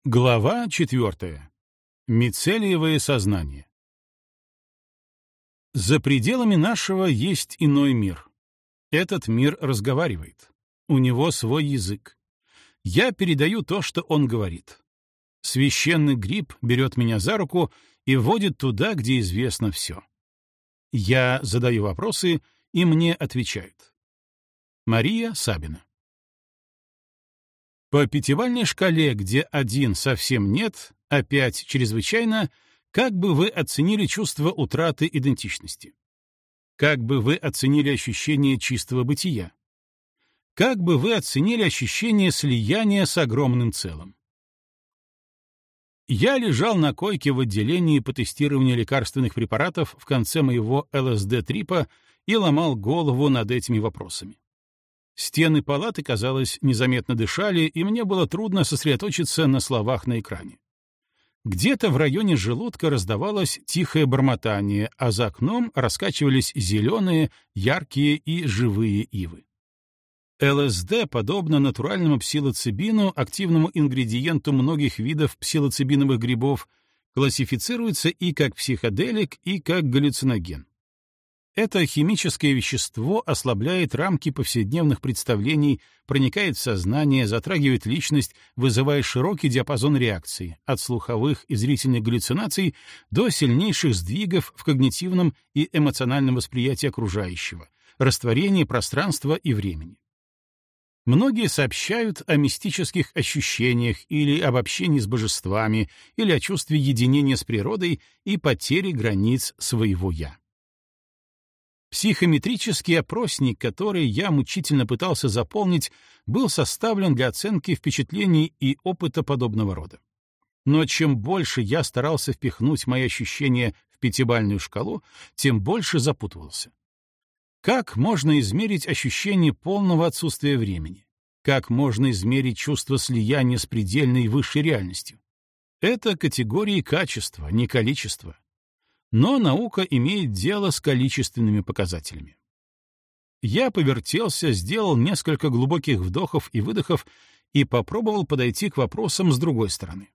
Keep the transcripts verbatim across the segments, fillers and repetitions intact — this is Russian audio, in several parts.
Глава четвертая. Мицелиевое сознание. За пределами нашего есть иной мир. Этот мир разговаривает. У него свой язык. Я передаю то, что он говорит. Священный гриб берет меня за руку и вводит туда, где известно все. Я задаю вопросы, и мне отвечают. Мария Сабина. По пятибалльной шкале, где один совсем нет, а пять чрезвычайно, как бы вы оценили чувство утраты идентичности? Как бы вы оценили ощущение чистого бытия? Как бы вы оценили ощущение слияния с огромным целым? Я лежал на койке в отделении по тестированию лекарственных препаратов в конце моего ЛСД-трипа и ломал голову над этими вопросами. Стены палаты, казалось, незаметно дышали, и мне было трудно сосредоточиться на словах на экране. Где-то в районе желудка раздавалось тихое бормотание, а за окном раскачивались зеленые, яркие и живые ивы. ЛСД, подобно натуральному псилоцибину, активному ингредиенту многих видов псилоцибиновых грибов, классифицируется и как психоделик, и как галлюциноген. Это химическое вещество ослабляет рамки повседневных представлений, проникает в сознание, затрагивает личность, вызывая широкий диапазон реакций, от слуховых и зрительных галлюцинаций до сильнейших сдвигов в когнитивном и эмоциональном восприятии окружающего, растворения пространства и времени. Многие сообщают о мистических ощущениях или об общении с божествами, или о чувстве единения с природой и потере границ своего «я». Психометрический опросник, который я мучительно пытался заполнить, был составлен для оценки впечатлений и опыта подобного рода. Но чем больше я старался впихнуть мои ощущения в пятибалльную шкалу, тем больше запутывался. Как можно измерить ощущение полного отсутствия времени? Как можно измерить чувство слияния с предельной высшей реальностью? Это категории качества, не количества. Но наука имеет дело с количественными показателями. Я повертелся, сделал несколько глубоких вдохов и выдохов и попробовал подойти к вопросам с другой стороны.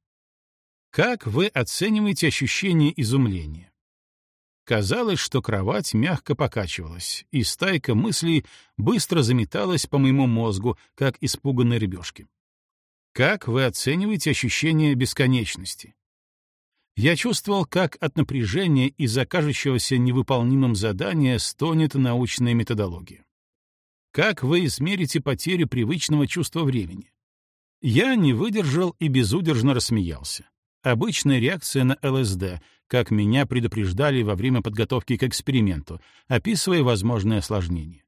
Как вы оцениваете ощущение изумления? Казалось, что кровать мягко покачивалась, и стайка мыслей быстро заметалась по моему мозгу, как испуганные рыбешки. Как вы оцениваете ощущение бесконечности? Я чувствовал, как от напряжения из-за кажущегося невыполнимым задания стонет научная методология. Как вы измерите потерю привычного чувства времени? Я не выдержал и безудержно рассмеялся. Обычная реакция на ЛСД, как меня предупреждали во время подготовки к эксперименту, описывая возможные осложнения.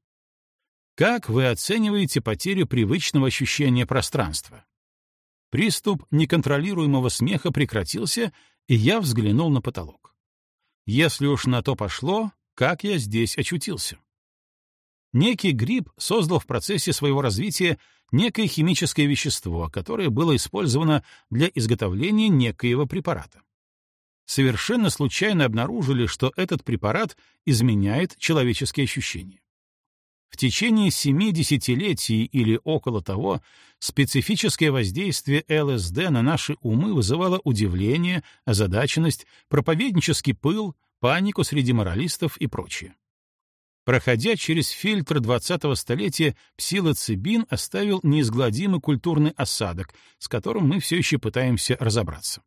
Как вы оцениваете потерю привычного ощущения пространства? Приступ неконтролируемого смеха прекратился, и я взглянул на потолок. Если уж на то пошло, как я здесь очутился? Некий гриб создал в процессе своего развития некое химическое вещество, которое было использовано для изготовления некоего препарата. Совершенно случайно обнаружили, что этот препарат изменяет человеческие ощущения. В течение семи десятилетий или около того специфическое воздействие ЛСД на наши умы вызывало удивление, озадаченность, проповеднический пыл, панику среди моралистов и прочее. Проходя через фильтр двадцатого столетия, псилоцибин оставил неизгладимый культурный осадок, с которым мы все еще пытаемся разобраться.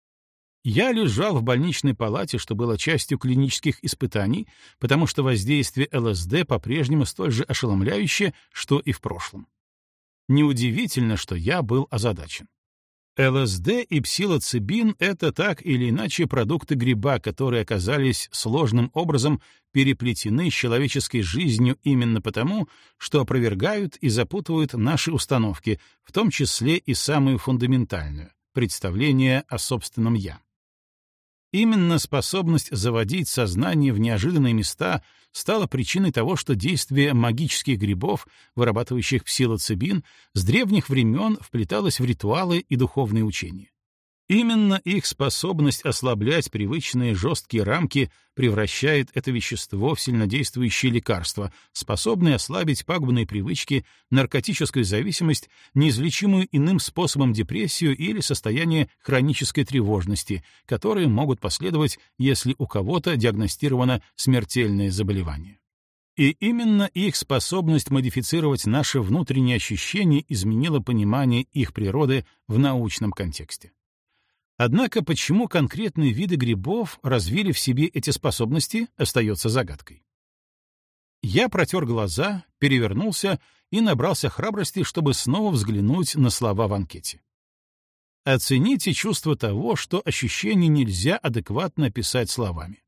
Я лежал в больничной палате, что было частью клинических испытаний, потому что воздействие ЛСД по-прежнему столь же ошеломляющее, что и в прошлом. Неудивительно, что я был озадачен. ЛСД и псилоцибин — это так или иначе продукты гриба, которые оказались сложным образом переплетены с человеческой жизнью именно потому, что опровергают и запутывают наши установки, в том числе и самую фундаментальную — представление о собственном «я». Именно способность заводить сознание в неожиданные места стала причиной того, что действие магических грибов, вырабатывающих псилоцибин, с древних времен вплеталось в ритуалы и духовные учения. Именно их способность ослаблять привычные жесткие рамки превращает это вещество в сильнодействующее лекарство, способное ослабить пагубные привычки, наркотическую зависимость, неизлечимую иным способом депрессию или состояние хронической тревожности, которые могут последовать, если у кого-то диагностировано смертельное заболевание. И именно их способность модифицировать наши внутренние ощущения изменила понимание их природы в научном контексте. Однако почему конкретные виды грибов развили в себе эти способности, остается загадкой. Я протер глаза, перевернулся и набрался храбрости, чтобы снова взглянуть на слова в анкете. Оцените чувство того, что ощущение нельзя адекватно описать словами.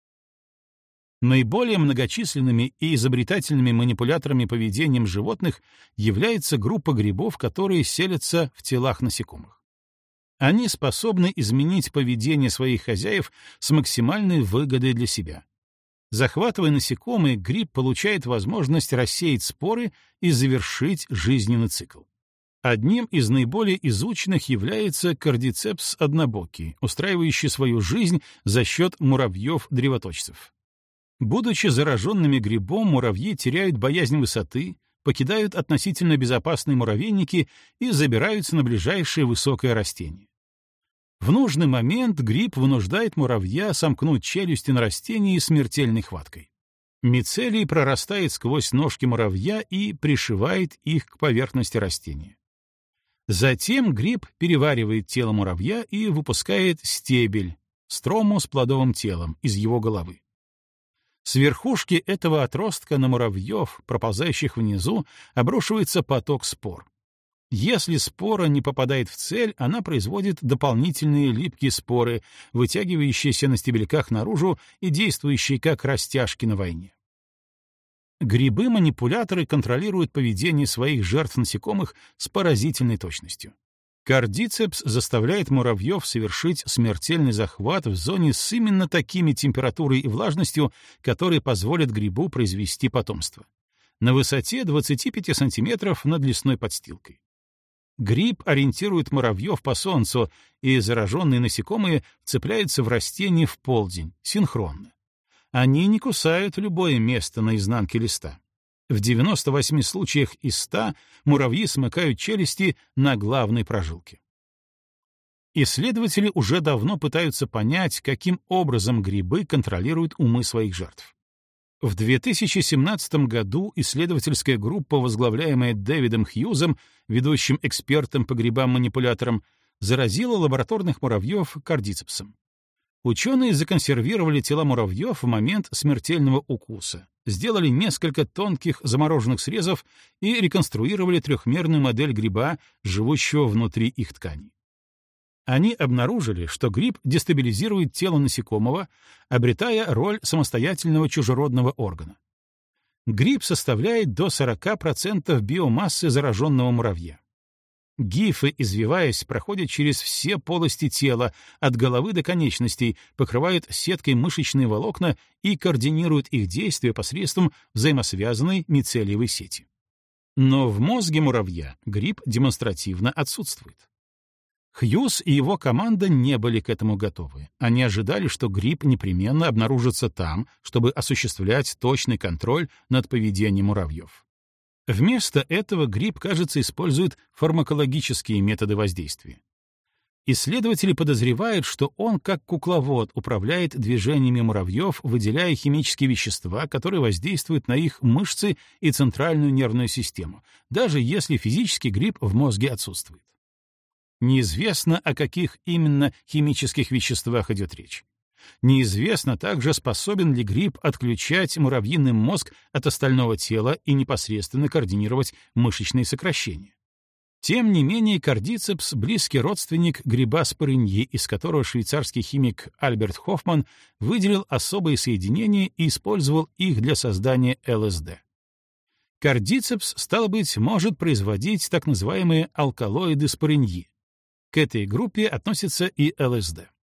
Наиболее многочисленными и изобретательными манипуляторами поведением животных является группа грибов, которые селятся в телах насекомых. Они способны изменить поведение своих хозяев с максимальной выгодой для себя. Захватывая насекомые, гриб получает возможность рассеять споры и завершить жизненный цикл. Одним из наиболее изученных является кардицепс однобокий, устраивающий свою жизнь за счет муравьев-древоточцев. Будучи зараженными грибом, муравьи теряют боязнь высоты, покидают относительно безопасные муравейники и забираются на ближайшее высокое растение. В нужный момент гриб вынуждает муравья сомкнуть челюсти на растении смертельной хваткой. Мицелий прорастает сквозь ножки муравья и пришивает их к поверхности растения. Затем гриб переваривает тело муравья и выпускает стебель, строму с плодовым телом, из его головы. С верхушки этого отростка на муравьев, проползающих внизу, обрушивается поток спор. Если спора не попадает в цель, она производит дополнительные липкие споры, вытягивающиеся на стебельках наружу и действующие как растяжки на войне. Грибы-манипуляторы контролируют поведение своих жертв насекомых с поразительной точностью. Кардицепс заставляет муравьев совершить смертельный захват в зоне с именно такими температурой и влажностью, которые позволят грибу произвести потомство. На высоте двадцати пяти сантиметров над лесной подстилкой. Гриб ориентирует муравьев по солнцу, и зараженные насекомые цепляются в растение в полдень, синхронно. Они не кусают любое место на изнанке листа. В девяноста восьми случаях из ста муравьи смыкают челюсти на главной прожилке. Исследователи уже давно пытаются понять, каким образом грибы контролируют умы своих жертв. В две тысячи семнадцатом году исследовательская группа, возглавляемая Дэвидом Хьюзом, ведущим экспертом по грибам-манипуляторам, заразила лабораторных муравьев кардицепсом. Ученые законсервировали тела муравьев в момент смертельного укуса, сделали несколько тонких замороженных срезов и реконструировали трехмерную модель гриба, живущего внутри их тканей. Они обнаружили, что гриб дестабилизирует тело насекомого, обретая роль самостоятельного чужеродного органа. Гриб составляет до сорока процентов биомассы зараженного муравья. Гифы, извиваясь, проходят через все полости тела, от головы до конечностей, покрывают сеткой мышечные волокна и координируют их действия посредством взаимосвязанной мицелиевой сети. Но в мозге муравья гриб демонстративно отсутствует. Хьюз и его команда не были к этому готовы. Они ожидали, что гриб непременно обнаружится там, чтобы осуществлять точный контроль над поведением муравьев. Вместо этого гриб, кажется, использует фармакологические методы воздействия. Исследователи подозревают, что он, как кукловод, управляет движениями муравьев, выделяя химические вещества, которые воздействуют на их мышцы и центральную нервную систему, даже если физически гриб в мозге отсутствует. Неизвестно, о каких именно химических веществах идет речь. Неизвестно также, способен ли гриб отключать муравьиный мозг от остального тела и непосредственно координировать мышечные сокращения. Тем не менее, кардицепс — близкий родственник гриба спорыньи, из которого швейцарский химик Альберт Хоффман выделил особые соединения и использовал их для создания эл эс дэ. Кардицепс, стало быть, может производить так называемые алкалоиды спорыньи. К этой группе относится и эл эс дэ.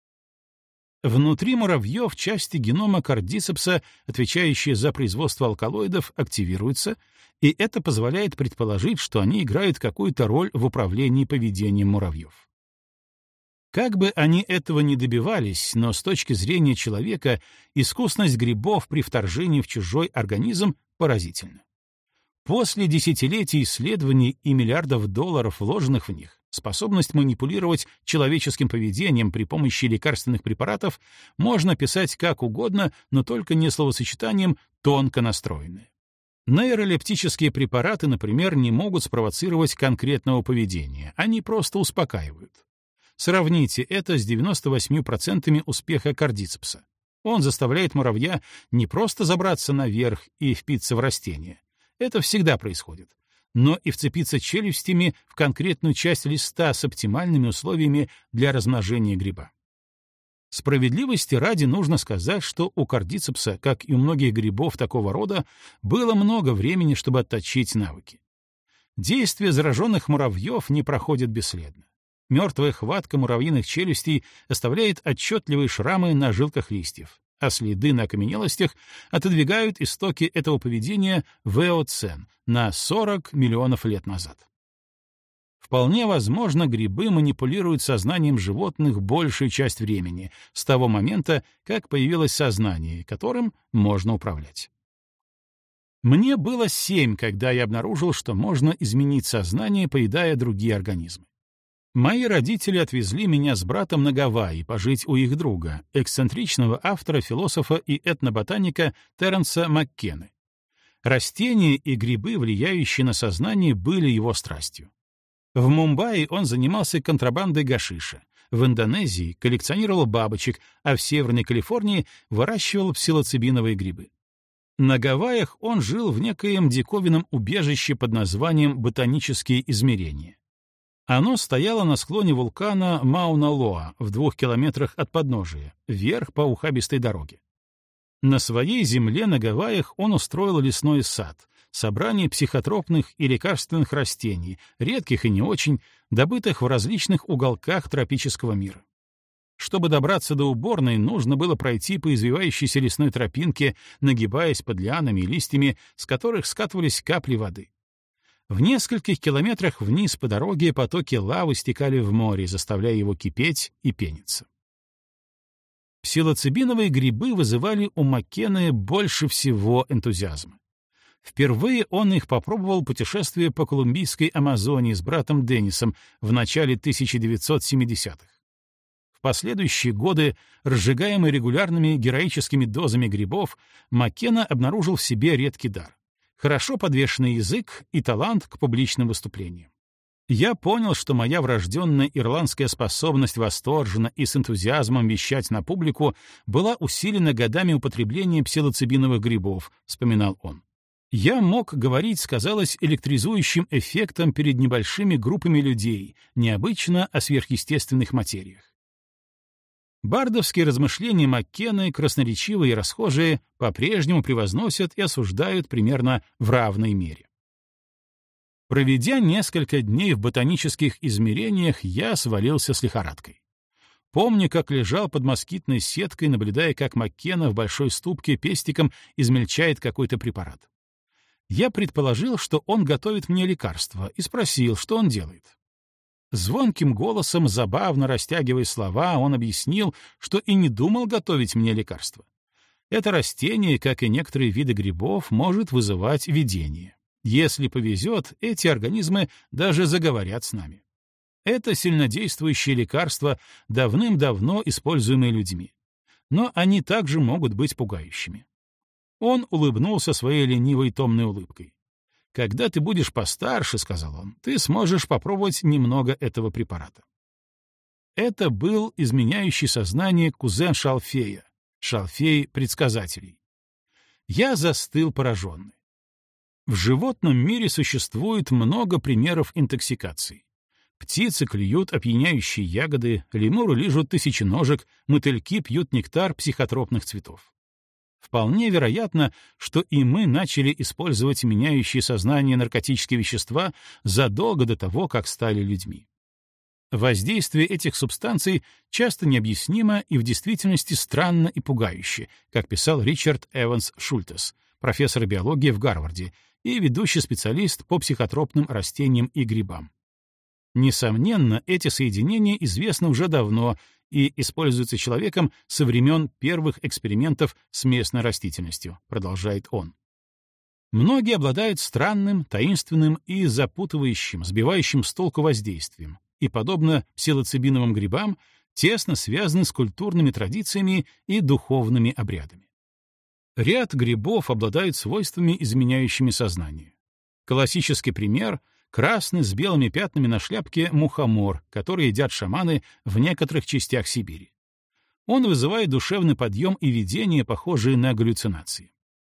Внутри муравьев части генома кардицепса, отвечающие за производство алкалоидов, активируются, и это позволяет предположить, что они играют какую-то роль в управлении поведением муравьев. Как бы они этого ни добивались, но с точки зрения человека искусность грибов при вторжении в чужой организм поразительна. После десятилетий исследований и миллиардов долларов, вложенных в них, способность манипулировать человеческим поведением при помощи лекарственных препаратов можно писать как угодно, но только не словосочетанием «тонко настроенные». Нейролептические препараты, например, не могут спровоцировать конкретного поведения, они просто успокаивают. Сравните это с девяноста восьмью процентами успеха кардицепса. Он заставляет муравья не просто забраться наверх и впиться в растение. Это всегда происходит. Но и вцепиться челюстями в конкретную часть листа с оптимальными условиями для размножения гриба. Справедливости ради нужно сказать, что у кардицепса, как и у многих грибов такого рода, было много времени, чтобы отточить навыки. Действие зараженных муравьев не проходит бесследно. Мертвая хватка муравьиных челюстей оставляет отчетливые шрамы на жилках листьев, а следы на окаменелостях отодвигают истоки этого поведения в эоцен на сорок миллионов лет назад. Вполне возможно, грибы манипулируют сознанием животных большую часть времени, с того момента, как появилось сознание, которым можно управлять. Мне было семь, когда я обнаружил, что можно изменить сознание, поедая другие организмы. Мои родители отвезли меня с братом на Гавайи пожить у их друга, эксцентричного автора, философа и этноботаника Теренса Маккены. Растения и грибы, влияющие на сознание, были его страстью. В Мумбаи он занимался контрабандой гашиша, в Индонезии коллекционировал бабочек, а в Северной Калифорнии выращивал псилоцибиновые грибы. На Гавайях он жил в некоем диковинном убежище под названием «Ботанические измерения». Оно стояло на склоне вулкана Мауна-Лоа в двух километрах от подножия, вверх по ухабистой дороге. На своей земле на Гавайях он устроил лесной сад, собрание психотропных и лекарственных растений, редких и не очень, добытых в различных уголках тропического мира. Чтобы добраться до уборной, нужно было пройти по извивающейся лесной тропинке, нагибаясь под лианами и листьями, с которых скатывались капли воды. В нескольких километрах вниз по дороге потоки лавы стекали в море, заставляя его кипеть и пениться. Псилоцибиновые грибы вызывали у Маккены больше всего энтузиазма. Впервые он их попробовал, путешествуя по колумбийской Амазонии с братом Деннисом в начале тысяча девятьсот семидесятых. В последующие годы, разжигаемый регулярными героическими дозами грибов, Маккена обнаружил в себе редкий дар — хорошо подвешенный язык и талант к публичным выступлениям. Я понял, что моя врожденная ирландская способность восторженно и с энтузиазмом вещать на публику была усилена годами употребления псилоцибиновых грибов, вспоминал он. Я мог говорить с, казалось, электризующим эффектом перед небольшими группами людей, необычно о сверхъестественных материях. Бардовские размышления Маккены, красноречивые и расхожие, по-прежнему превозносят и осуждают примерно в равной мере. Проведя несколько дней в ботанических измерениях, я свалился с лихорадкой. Помню, как лежал под москитной сеткой, наблюдая, как Маккена в большой ступке пестиком измельчает какой-то препарат. Я предположил, что он готовит мне лекарство, и спросил, что он делает. Звонким голосом, забавно растягивая слова, он объяснил, что и не думал готовить мне лекарство. Это растение, как и некоторые виды грибов, может вызывать видение. Если повезет, эти организмы даже заговорят с нами. Это сильнодействующее лекарство, давным-давно используемое людьми. Но они также могут быть пугающими. Он улыбнулся своей ленивой томной улыбкой. «Когда ты будешь постарше, — сказал он, — ты сможешь попробовать немного этого препарата». Это был изменяющий сознание кузен Шалфея, Шалфей предсказателей. Я застыл пораженный. В животном мире существует много примеров интоксикации. Птицы клюют опьяняющие ягоды, лемуры лижут тысяченожек, мотыльки пьют нектар психотропных цветов. Вполне вероятно, что и мы начали использовать меняющие сознание наркотические вещества задолго до того, как стали людьми. Воздействие этих субстанций часто необъяснимо и в действительности странно и пугающе, как писал Ричард Эванс Шультес, профессор биологии в Гарварде и ведущий специалист по психотропным растениям и грибам. Несомненно, эти соединения известны уже давно и используются человеком со времен первых экспериментов с местной растительностью, продолжает он. Многие обладают странным, таинственным и запутывающим, сбивающим с толку воздействием, и, подобно псилоцибиновым грибам, тесно связаны с культурными традициями и духовными обрядами. Ряд грибов обладают свойствами, изменяющими сознание. Классический пример — красный с белыми пятнами на шляпке мухомор, который едят шаманы в некоторых частях Сибири. Он вызывает душевный подъем и видения, похожие на галлюцинации.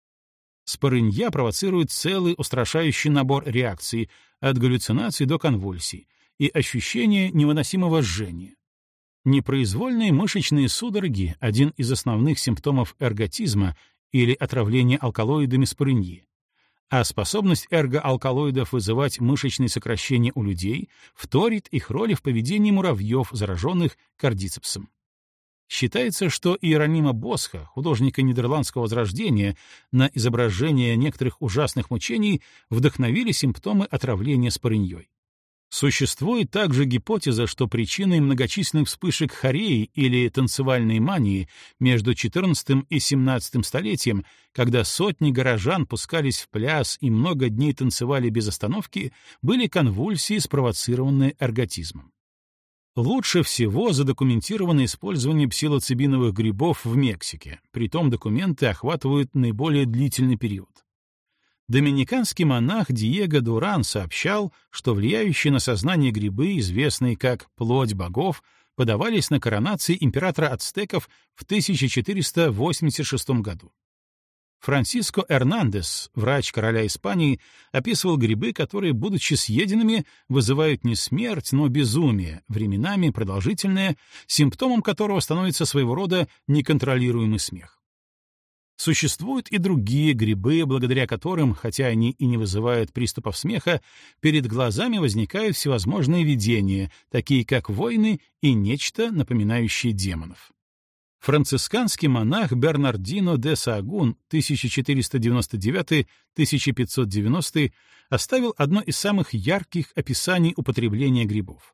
Спорынья провоцирует целый устрашающий набор реакций, от галлюцинаций до конвульсий, и ощущение невыносимого жжения. Непроизвольные мышечные судороги — один из основных симптомов эрготизма или отравления алкалоидами спорыньи, а способность эргоалкалоидов вызывать мышечные сокращения у людей вторит их роли в поведении муравьев, зараженных кардицепсом. Считается, что Иеронима Босха, художника Нидерландского возрождения, на изображение некоторых ужасных мучений вдохновили симптомы отравления спорыньей. Существует также гипотеза, что причиной многочисленных вспышек хореи или танцевальной мании между четырнадцатым и семнадцатым столетием, когда сотни горожан пускались в пляс и много дней танцевали без остановки, были конвульсии, спровоцированные эрготизмом. Лучше всего задокументировано использование псилоцибиновых грибов в Мексике, притом документы охватывают наиболее длительный период. Доминиканский монах Диего Дуран сообщал, что влияющие на сознание грибы, известные как плоть богов, подавались на коронации императора ацтеков в тысяча четыреста восемьдесят шестом году. Франсиско Эрнандес, врач короля Испании, описывал грибы, которые, будучи съеденными, вызывают не смерть, но безумие, временами продолжительное, симптомом которого становится своего рода неконтролируемый смех. Существуют и другие грибы, благодаря которым, хотя они и не вызывают приступов смеха, перед глазами возникают всевозможные видения, такие как войны и нечто, напоминающее демонов. Францисканский монах Бернардино де Саагун тысяча четыреста девяносто девятый — тысяча пятьсот девяностый оставил одно из самых ярких описаний употребления грибов.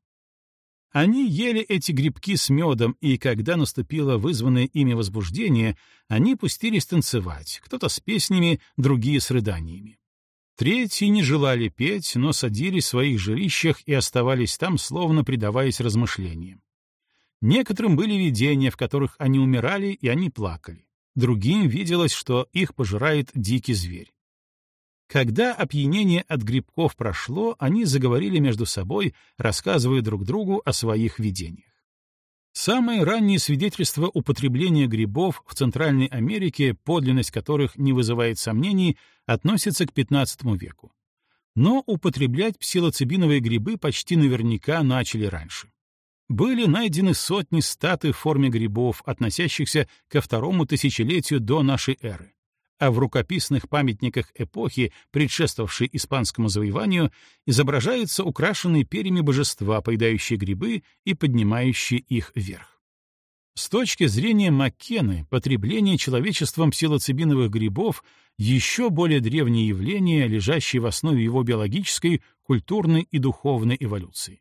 Они ели эти грибки с медом, и когда наступило вызванное ими возбуждение, они пустились танцевать, кто-то с песнями, другие с рыданиями. Третьи не желали петь, но садились в своих жилищах и оставались там, словно предаваясь размышлениям. Некоторым были видения, в которых они умирали, и они плакали. Другим виделось, что их пожирает дикий зверь. Когда опьянение от грибков прошло, они заговорили между собой, рассказывая друг другу о своих видениях. Самые ранние свидетельства употребления грибов в Центральной Америке, подлинность которых не вызывает сомнений, относятся к пятнадцатому веку. Но употреблять псилоцибиновые грибы почти наверняка начали раньше. Были найдены сотни статуй в форме грибов, относящихся ко второму тысячелетию до нашей эры, а в рукописных памятниках эпохи, предшествовавшей испанскому завоеванию, изображаются украшенные перьями божества, поедающие грибы и поднимающие их вверх. С точки зрения Маккены, потребление человечеством псилоцибиновых грибов — еще более древнее явление, лежащее в основе его биологической, культурной и духовной эволюции.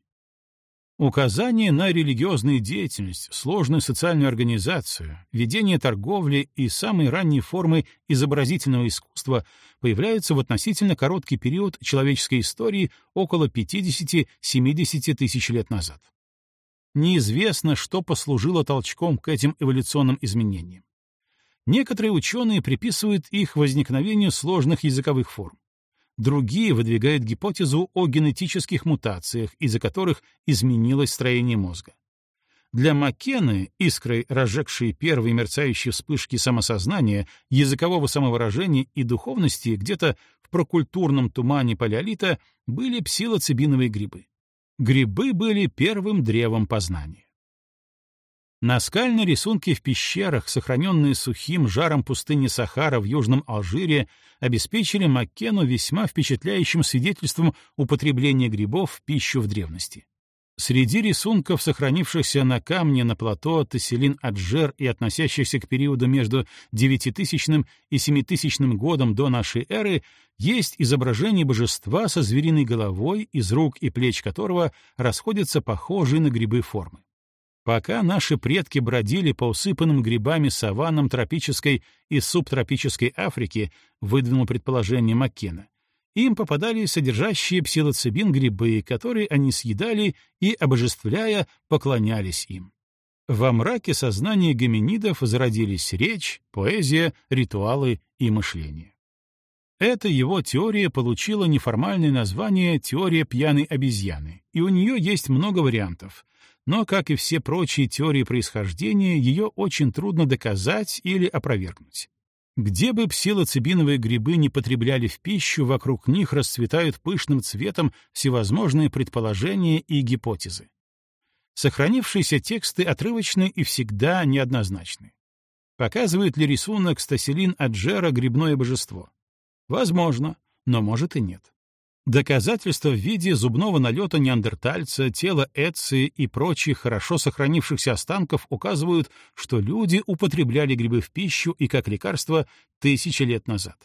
Указание на религиозную деятельность, сложную социальную организацию, ведение торговли и самые ранние формы изобразительного искусства появляются в относительно короткий период человеческой истории около пятидесяти-семидесяти тысяч лет назад. Неизвестно, что послужило толчком к этим эволюционным изменениям. Некоторые ученые приписывают их возникновению сложных языковых форм. Другие выдвигают гипотезу о генетических мутациях, из-за которых изменилось строение мозга. Для Маккены, искрой разжегшей первые мерцающие вспышки самосознания, языкового самовыражения и духовности где-то в прокультурном тумане палеолита, были псилоцибиновые грибы. Грибы были первым древом познания. Наскальные рисунки в пещерах, сохраненные сухим жаром пустыни Сахара в Южном Алжире, обеспечили Маккену весьма впечатляющим свидетельством употребления грибов в пищу в древности. Среди рисунков, сохранившихся на камне на плато Тесселин-Аджер и относящихся к периоду между девятитысячным и семитысячным годом до нашей эры, есть изображение божества со звериной головой, из рук и плеч которого расходятся похожие на грибы формы. Пока наши предки бродили по усыпанным грибами саваннам тропической и субтропической Африки, выдвинул предположение Маккена, им попадались содержащие псилоцибин грибы, которые они съедали и, обожествляя, поклонялись им. Во мраке сознания гоминидов зародились речь, поэзия, ритуалы и мышление. Эта его теория получила неформальное название «теория пьяной обезьяны», и у нее есть много вариантов, но, как и все прочие теории происхождения, ее очень трудно доказать или опровергнуть. Где бы псилоцибиновые грибы не потребляли в пищу, вокруг них расцветают пышным цветом всевозможные предположения и гипотезы. Сохранившиеся тексты отрывочны и всегда неоднозначны. Показывает ли рисунок с Тесселин-Аджера грибное божество? Возможно, но может и нет. Доказательства в виде зубного налета неандертальца, тела Эци и прочих хорошо сохранившихся останков указывают, что люди употребляли грибы в пищу и как лекарство тысячи лет назад.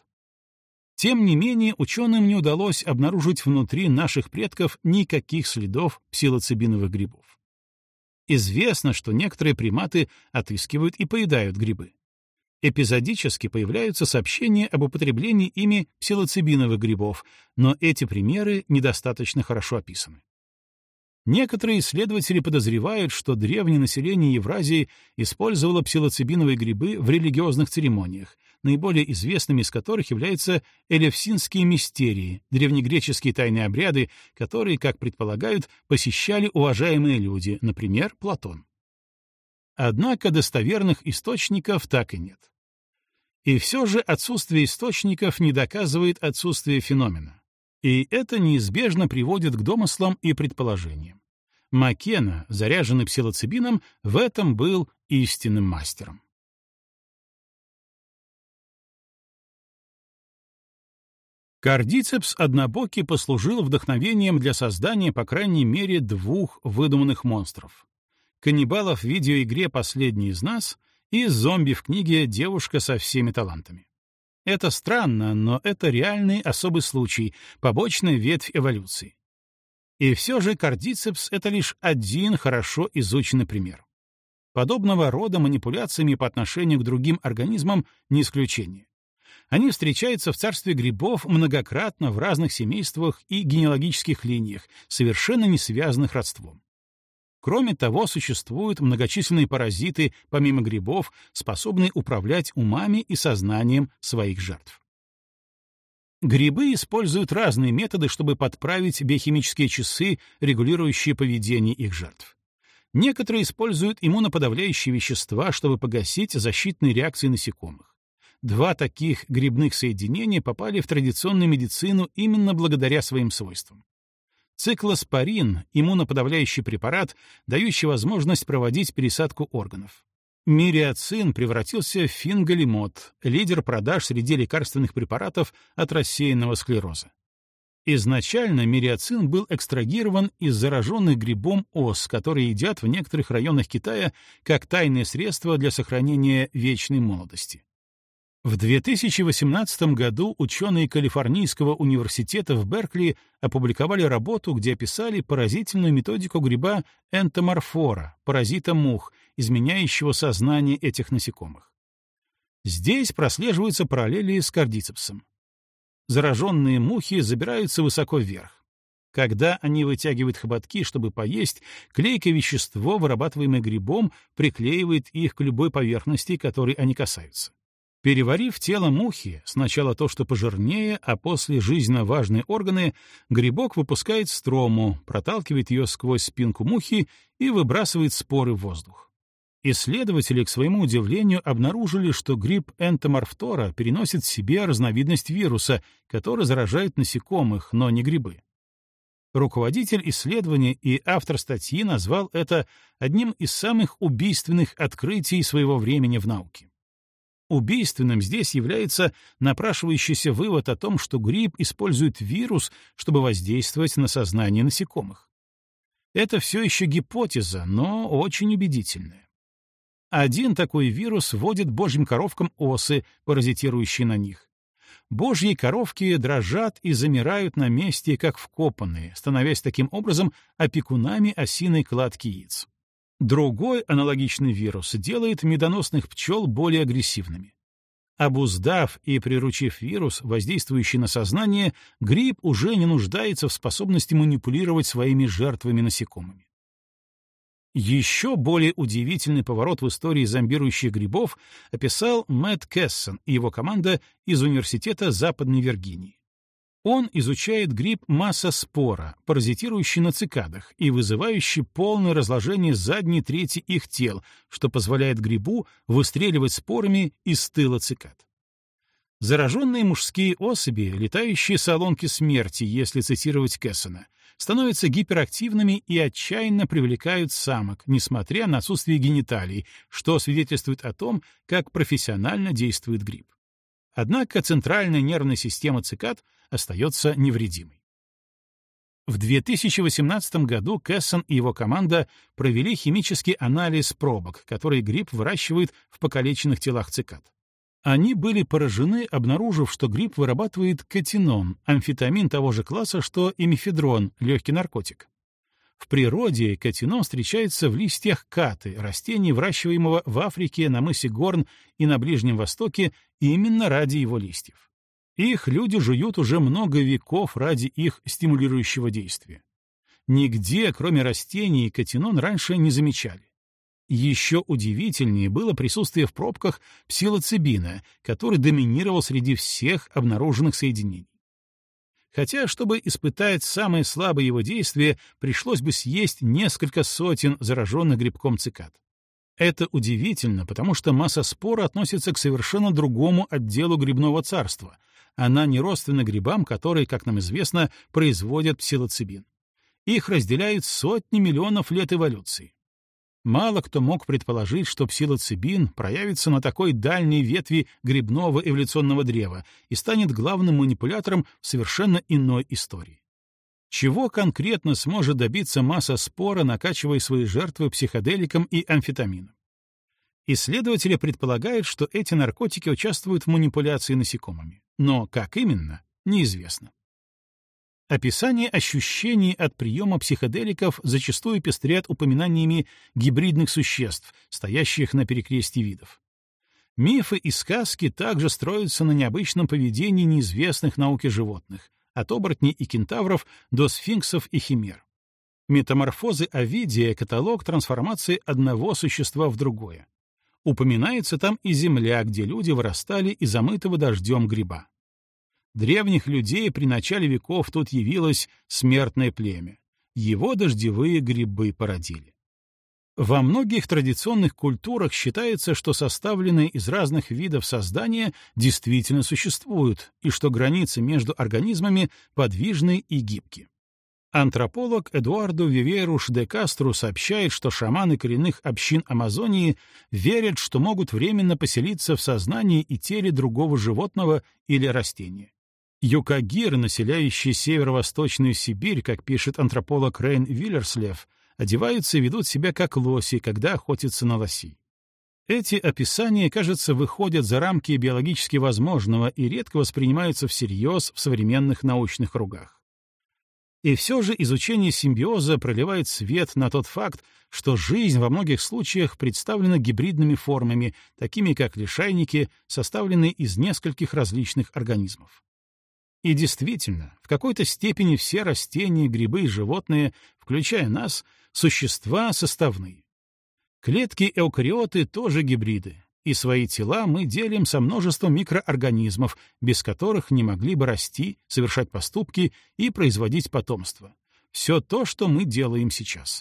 Тем не менее, ученым не удалось обнаружить внутри наших предков никаких следов псилоцибиновых грибов. Известно, что некоторые приматы отыскивают и поедают грибы. Эпизодически появляются сообщения об употреблении ими псилоцибиновых грибов, но эти примеры недостаточно хорошо описаны. Некоторые исследователи подозревают, что древнее население Евразии использовало псилоцибиновые грибы в религиозных церемониях, наиболее известными из которых являются элевсинские мистерии, древнегреческие тайные обряды, которые, как предполагают, посещали уважаемые люди, например, Платон. Однако достоверных источников так и нет. И все же отсутствие источников не доказывает отсутствие феномена. И это неизбежно приводит к домыслам и предположениям. Маккена, заряженный псилоцибином, в этом был истинным мастером. Кардицепс однобокий послужил вдохновением для создания по крайней мере двух выдуманных монстров. Каннибалов в видеоигре «Последний из нас» и зомби в книге «Девушка со всеми талантами». Это странно, но это реальный особый случай, побочная ветвь эволюции. И все же кардицепс — это лишь один хорошо изученный пример. Подобного рода манипуляциями по отношению к другим организмам не исключение. Они встречаются в царстве грибов многократно в разных семействах и генеалогических линиях, совершенно не связанных родством. Кроме того, существуют многочисленные паразиты, помимо грибов, способные управлять умами и сознанием своих жертв. Грибы используют разные методы, чтобы подправить биохимические часы, регулирующие поведение их жертв. Некоторые используют иммуноподавляющие вещества, чтобы погасить защитные реакции насекомых. Два таких грибных соединения попали в традиционную медицину именно благодаря своим свойствам. Циклоспорин — иммуноподавляющий препарат, дающий возможность проводить пересадку органов. Мириоцин превратился в финголимод, лидер продаж среди лекарственных препаратов от рассеянного склероза. Изначально мириоцин был экстрагирован из зараженных грибом ос, которые едят в некоторых районах Китая как тайное средство для сохранения вечной молодости. В две тысячи восемнадцатом году ученые Калифорнийского университета в Беркли опубликовали работу, где описали поразительную методику гриба энтоморфора, паразита мух, изменяющего сознание этих насекомых. Здесь прослеживаются параллели с кардицепсом. Зараженные мухи забираются высоко вверх. Когда они вытягивают хоботки, чтобы поесть, клейкое вещество, вырабатываемое грибом, приклеивает их к любой поверхности, которой они касаются. Переварив тело мухи, сначала то, что пожирнее, а после жизненно важные органы, грибок выпускает строму, проталкивает ее сквозь спинку мухи и выбрасывает споры в воздух. Исследователи, к своему удивлению, обнаружили, что гриб энтоморфтора переносит в себе разновидность вируса, который заражает насекомых, но не грибы. Руководитель исследования и автор статьи назвал это одним из самых убийственных открытий своего времени в науке. Убийственным здесь является напрашивающийся вывод о том, что гриб использует вирус, чтобы воздействовать на сознание насекомых. Это все еще гипотеза, но очень убедительная. Один такой вирус вводит божьим коровкам осы, паразитирующие на них. Божьи коровки дрожат и замирают на месте, как вкопанные, становясь таким образом опекунами осиной кладки яиц. Другой аналогичный вирус делает медоносных пчел более агрессивными. Обуздав и приручив вирус, воздействующий на сознание, гриб уже не нуждается в способности манипулировать своими жертвами насекомыми. Еще более удивительный поворот в истории зомбирующих грибов описал Мэтт Кессон и его команда из Университета Западной Виргинии. Он изучает гриб массоспора, паразитирующий на цикадах и вызывающий полное разложение задней трети их тел, что позволяет грибу выстреливать спорами из тыла цикад. Зараженные мужские особи, летающие солонки смерти, если цитировать Кессона, становятся гиперактивными и отчаянно привлекают самок, несмотря на отсутствие гениталий, что свидетельствует о том, как профессионально действует гриб. Однако центральная нервная система цикад остается невредимой. В две тысячи восемнадцатом году Кессон и его команда провели химический анализ пробок, которые гриб выращивает в покалеченных телах цикад. Они были поражены, обнаружив, что гриб вырабатывает катинон, амфетамин того же класса, что и мефедрон, легкий наркотик. В природе катинон встречается в листьях каты, растения, выращиваемого в Африке, на мысе Горн и на Ближнем Востоке именно ради его листьев. Их люди жуют уже много веков ради их стимулирующего действия. Нигде, кроме растений, катинон раньше не замечали. Еще удивительнее было присутствие в пробках псилоцибина, который доминировал среди всех обнаруженных соединений. Хотя, чтобы испытать самое слабое его действие, пришлось бы съесть несколько сотен зараженных грибком цикад. Это удивительно, потому что массоспора относится к совершенно другому отделу грибного царства. Она не родственна грибам, которые, как нам известно, производят псилоцибин. Их разделяют сотни миллионов лет эволюции. Мало кто мог предположить, что псилоцибин проявится на такой дальней ветви грибного эволюционного древа и станет главным манипулятором в совершенно иной истории. Чего конкретно сможет добиться массоспора, накачивая свои жертвы психоделиком и амфетамином? Исследователи предполагают, что эти наркотики участвуют в манипуляции насекомыми. Но как именно, неизвестно. Описание ощущений от приема психоделиков зачастую пестрят упоминаниями гибридных существ, стоящих на перекрестии видов. Мифы и сказки также строятся на необычном поведении неизвестных науке животных, от оборотней и кентавров до сфинксов и химер. Метаморфозы Овидия — каталог трансформации одного существа в другое. Упоминается там и земля, где люди вырастали из омытого дождем гриба. Древних людей при начале веков тут явилось смертное племя. Его дождевые грибы породили. Во многих традиционных культурах считается, что составленные из разных видов создания действительно существуют, и что границы между организмами подвижны и гибки. Антрополог Эдуардо Вивейруш де Кастро сообщает, что шаманы коренных общин Амазонии верят, что могут временно поселиться в сознании и теле другого животного или растения. Юкагиры, населяющие северо-восточную Сибирь, как пишет антрополог Рейн Виллерслев, одеваются и ведут себя как лоси, когда охотятся на лосей. Эти описания, кажется, выходят за рамки биологически возможного и редко воспринимаются всерьез в современных научных кругах. И все же изучение симбиоза проливает свет на тот факт, что жизнь во многих случаях представлена гибридными формами, такими как лишайники, составленные из нескольких различных организмов. И действительно, в какой-то степени все растения, грибы и животные, включая нас, существа составные. Клетки-эукариоты тоже гибриды, и свои тела мы делим со множеством микроорганизмов, без которых не могли бы расти, совершать поступки и производить потомство. Все то, что мы делаем сейчас.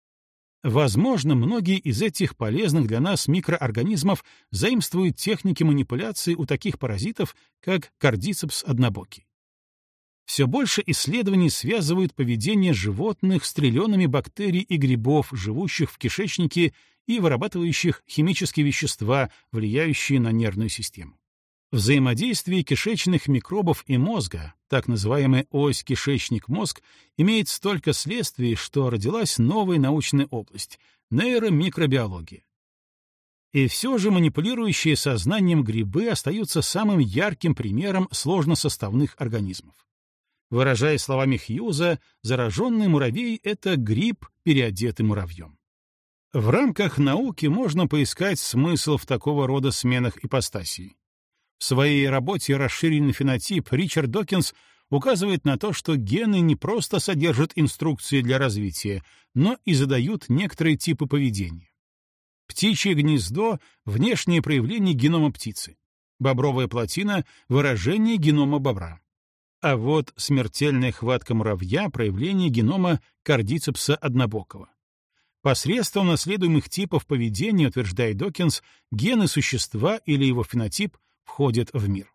Возможно, многие из этих полезных для нас микроорганизмов заимствуют техники манипуляции у таких паразитов, как кардицепс однобокий. Все больше исследований связывают поведение животных с триллионами бактерий и грибов, живущих в кишечнике и вырабатывающих химические вещества, влияющие на нервную систему. Взаимодействие кишечных микробов и мозга, так называемая ось кишечник-мозг, имеет столько следствий, что родилась новая научная область — нейромикробиология. И все же манипулирующие сознанием грибы остаются самым ярким примером сложносоставных организмов. Выражаясь словами Хьюза, зараженный муравей — это гриб, переодетый муравьем. В рамках науки можно поискать смысл в такого рода сменах ипостасей. В своей работе «Расширенный фенотип» Ричард Докинс указывает на то, что гены не просто содержат инструкции для развития, но и задают некоторые типы поведения. Птичье гнездо — внешнее проявление генома птицы. Бобровая плотина — выражение генома бобра. А вот смертельная хватка муравья — проявление генома кардицепса однобокого. Посредством наследуемых типов поведения, утверждает Докинс, гены существа или его фенотип входят в мир.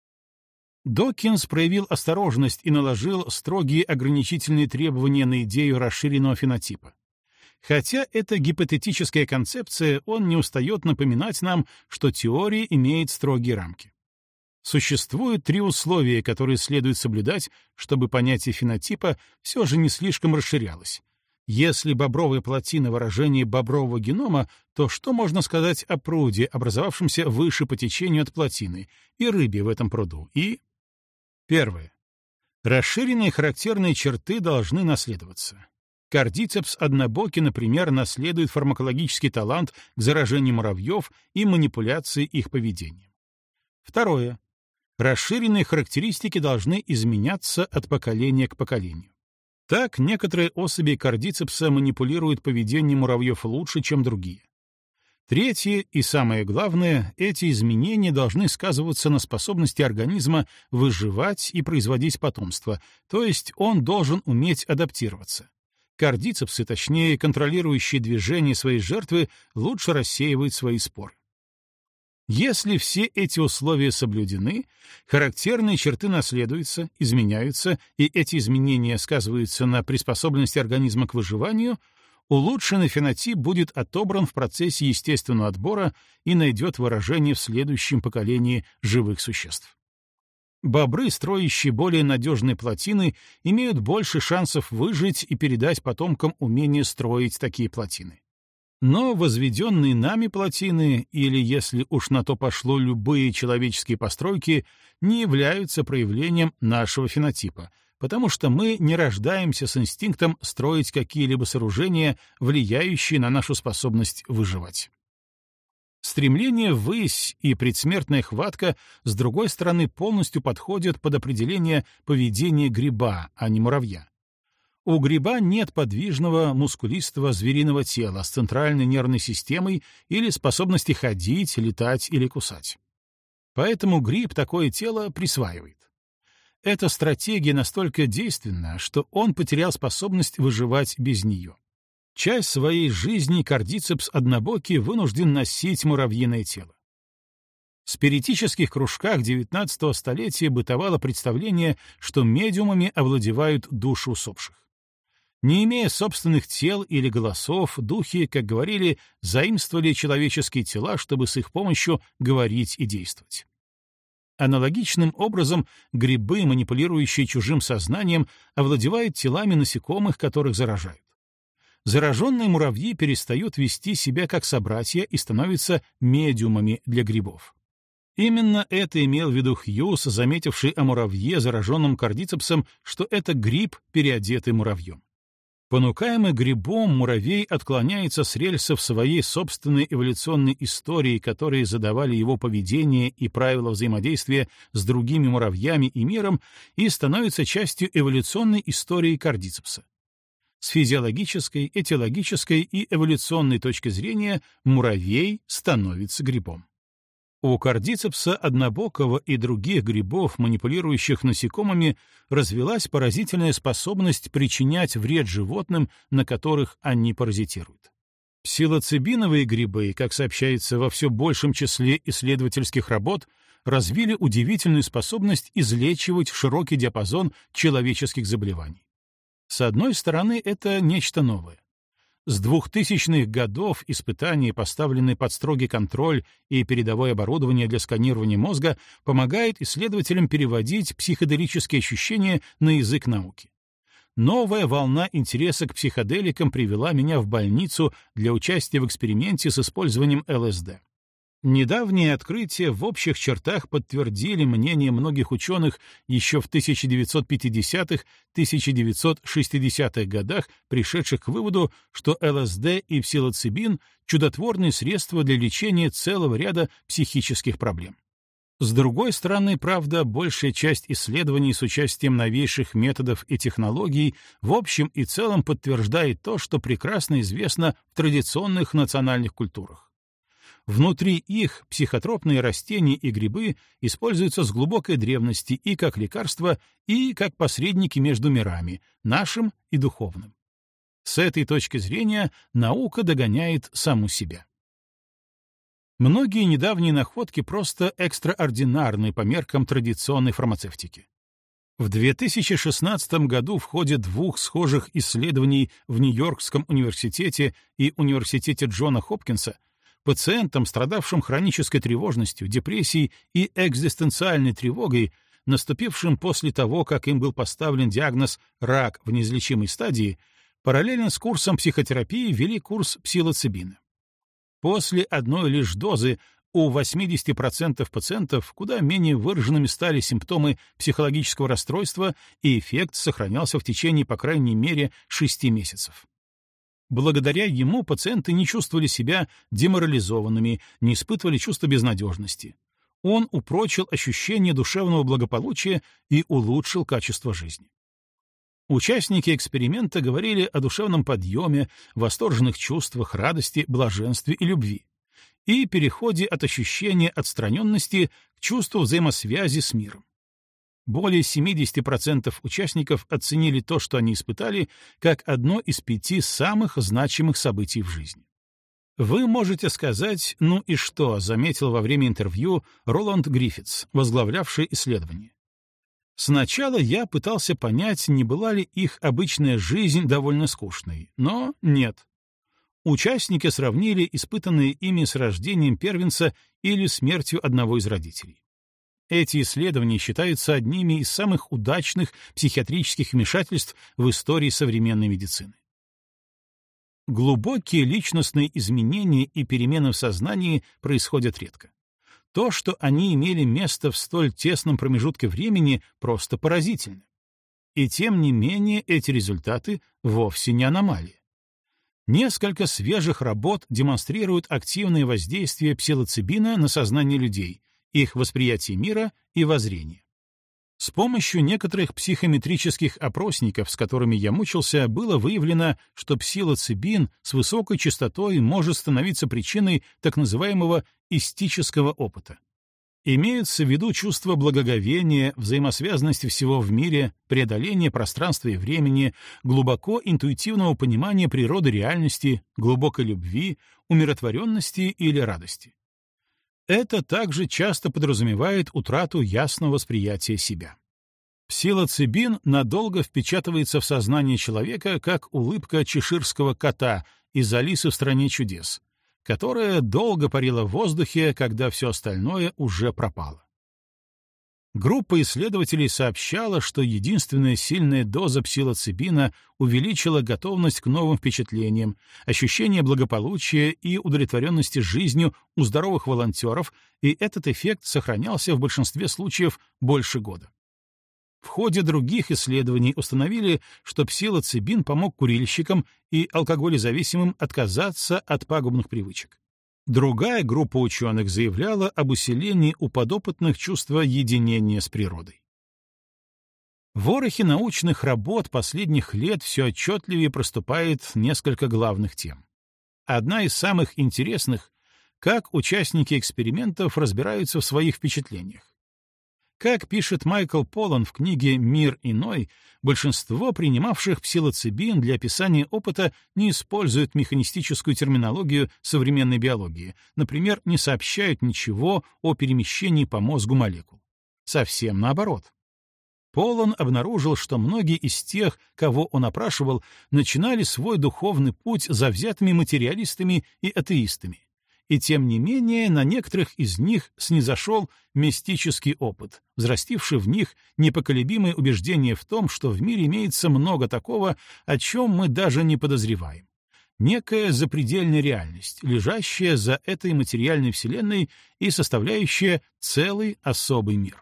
Докинс проявил осторожность и наложил строгие ограничительные требования на идею расширенного фенотипа. Хотя это гипотетическая концепция, он не устает напоминать нам, что теория имеет строгие рамки. Существуют три условия, которые следует соблюдать, чтобы понятие фенотипа все же не слишком расширялось. Если бобровая плотина — выражение бобрового генома, то что можно сказать о пруде, образовавшемся выше по течению от плотины, и рыбе в этом пруду? И... Первое. Расширенные характерные черты должны наследоваться. Кардицепс однобокий, например, наследует фармакологический талант к заражению муравьев и манипуляции их поведением. Второе. Расширенные характеристики должны изменяться от поколения к поколению. Так, некоторые особи кардицепса манипулируют поведением муравьев лучше, чем другие. Третье и самое главное, эти изменения должны сказываться на способности организма выживать и производить потомство, то есть он должен уметь адаптироваться. Кардицепсы, точнее, контролирующие движение своей жертвы, лучше рассеивают свои споры. Если все эти условия соблюдены, характерные черты наследуются, изменяются, и эти изменения сказываются на приспособленности организма к выживанию, улучшенный фенотип будет отобран в процессе естественного отбора и найдет выражение в следующем поколении живых существ. Бобры, строящие более надежные плотины, имеют больше шансов выжить и передать потомкам умение строить такие плотины. Но возведенные нами плотины, или, если уж на то пошло, любые человеческие постройки, не являются проявлением нашего фенотипа, потому что мы не рождаемся с инстинктом строить какие-либо сооружения, влияющие на нашу способность выживать. Стремление ввысь и предсмертная хватка, с другой стороны, полностью подходят под определение поведения гриба, а не муравья. У гриба нет подвижного мускулистого звериного тела с центральной нервной системой или способности ходить, летать или кусать. Поэтому гриб такое тело присваивает. Эта стратегия настолько действенна, что он потерял способность выживать без нее. Часть своей жизни кардицепс однобокий вынужден носить муравьиное тело. В спиритических кружках девятнадцатого столетия бытовало представление, что медиумами овладевают души усопших. Не имея собственных тел или голосов, духи, как говорили, заимствовали человеческие тела, чтобы с их помощью говорить и действовать. Аналогичным образом грибы, манипулирующие чужим сознанием, овладевают телами насекомых, которых заражают. Зараженные муравьи перестают вести себя как собратья и становятся медиумами для грибов. Именно это имел в виду Хьюз, заметивший о муравье, зараженном кардицепсом, что это гриб, переодетый муравьем. Понукаемый грибом, муравей отклоняется с рельсов своей собственной эволюционной истории, которые задавали его поведение и правила взаимодействия с другими муравьями и миром, и становится частью эволюционной истории кардицепса. С физиологической, этиологической и эволюционной точки зрения муравей становится грибом. У кардицепса однобокого и других грибов, манипулирующих насекомыми, развилась поразительная способность причинять вред животным, на которых они паразитируют. Псилоцибиновые грибы, как сообщается во все большем числе исследовательских работ, развили удивительную способность излечивать широкий диапазон человеческих заболеваний. С одной стороны, это нечто новое. С двухтысячных годов испытания, поставленные под строгий контроль и передовое оборудование для сканирования мозга, помогает исследователям переводить психоделические ощущения на язык науки. Новая волна интереса к психоделикам привела меня в больницу для участия в эксперименте с использованием эл эс дэ. Недавние открытия в общих чертах подтвердили мнение многих ученых еще в тысяча девятьсот пятидесятых — тысяча девятьсот шестидесятых годах, пришедших к выводу, что эл эс дэ и псилоцибин — чудотворные средства для лечения целого ряда психических проблем. С другой стороны, правда, большая часть исследований с участием новейших методов и технологий в общем и целом подтверждает то, что прекрасно известно в традиционных национальных культурах. Внутри их психотропные растения и грибы используются с глубокой древности и как лекарства, и как посредники между мирами, нашим и духовным. С этой точки зрения наука догоняет саму себя. Многие недавние находки просто экстраординарны по меркам традиционной фармацевтики. В две тысячи шестнадцатом году в ходе двух схожих исследований в Нью-Йоркском университете и университете Джона Хопкинса пациентам, страдавшим хронической тревожностью, депрессией и экзистенциальной тревогой, наступившим после того, как им был поставлен диагноз «рак в неизлечимой стадии», параллельно с курсом психотерапии ввели курс псилоцибина. После одной лишь дозы у восьмидесяти процентов пациентов куда менее выраженными стали симптомы психологического расстройства, и эффект сохранялся в течение, по крайней мере, шести месяцев. Благодаря ему пациенты не чувствовали себя деморализованными, не испытывали чувства безнадежности. Он упрочил ощущение душевного благополучия и улучшил качество жизни. Участники эксперимента говорили о душевном подъеме, восторженных чувствах, радости, блаженстве и любви, и переходе от ощущения отстраненности к чувству взаимосвязи с миром. Более семидесяти процентов участников оценили то, что они испытали, как одно из пяти самых значимых событий в жизни. Вы можете сказать «ну и что», заметил во время интервью Роланд Гриффитс, возглавлявший исследование. Сначала я пытался понять, не была ли их обычная жизнь довольно скучной, но нет. Участники сравнили испытанные ими с рождением первенца или смертью одного из родителей. Эти исследования считаются одними из самых удачных психиатрических вмешательств в истории современной медицины. Глубокие личностные изменения и перемены в сознании происходят редко. То, что они имели место в столь тесном промежутке времени, просто поразительно. И тем не менее эти результаты вовсе не аномалия. Несколько свежих работ демонстрируют активное воздействие псилоцибина на сознание людей, их восприятие мира и воззрение. С помощью некоторых психометрических опросников, с которыми я мучился, было выявлено, что псилоцибин с высокой частотой может становиться причиной так называемого истического опыта. Имеются в виду чувство благоговения, взаимосвязанности всего в мире, преодоление пространства и времени, глубоко интуитивного понимания природы реальности, глубокой любви, умиротворенности или радости. Это также часто подразумевает утрату ясного восприятия себя. Псилоцибин надолго впечатывается в сознание человека, как улыбка чеширского кота из «Алисы в стране чудес», которая долго парила в воздухе, когда все остальное уже пропало. Группа исследователей сообщала, что единственная сильная доза псилоцибина увеличила готовность к новым впечатлениям, ощущение благополучия и удовлетворенности жизнью у здоровых волонтеров, и этот эффект сохранялся в большинстве случаев больше года. В ходе других исследований установили, что псилоцибин помог курильщикам и алкоголезависимым отказаться от пагубных привычек. Другая группа ученых заявляла об усилении у подопытных чувства единения с природой. В ворохе научных работ последних лет все отчетливее проступает несколько главных тем. Одна из самых интересных — как участники экспериментов разбираются в своих впечатлениях. Как пишет Майкл Поллан в книге «Мир иной», большинство принимавших псилоцибин для описания опыта не используют механистическую терминологию современной биологии, например, не сообщают ничего о перемещении по мозгу молекул. Совсем наоборот. Полон обнаружил, что многие из тех, кого он опрашивал, начинали свой духовный путь завзятыми материалистами и атеистами. И тем не менее на некоторых из них снизошел мистический опыт, взрастивший в них непоколебимое убеждение в том, что в мире имеется много такого, о чем мы даже не подозреваем. Некая запредельная реальность, лежащая за этой материальной вселенной и составляющая целый особый мир.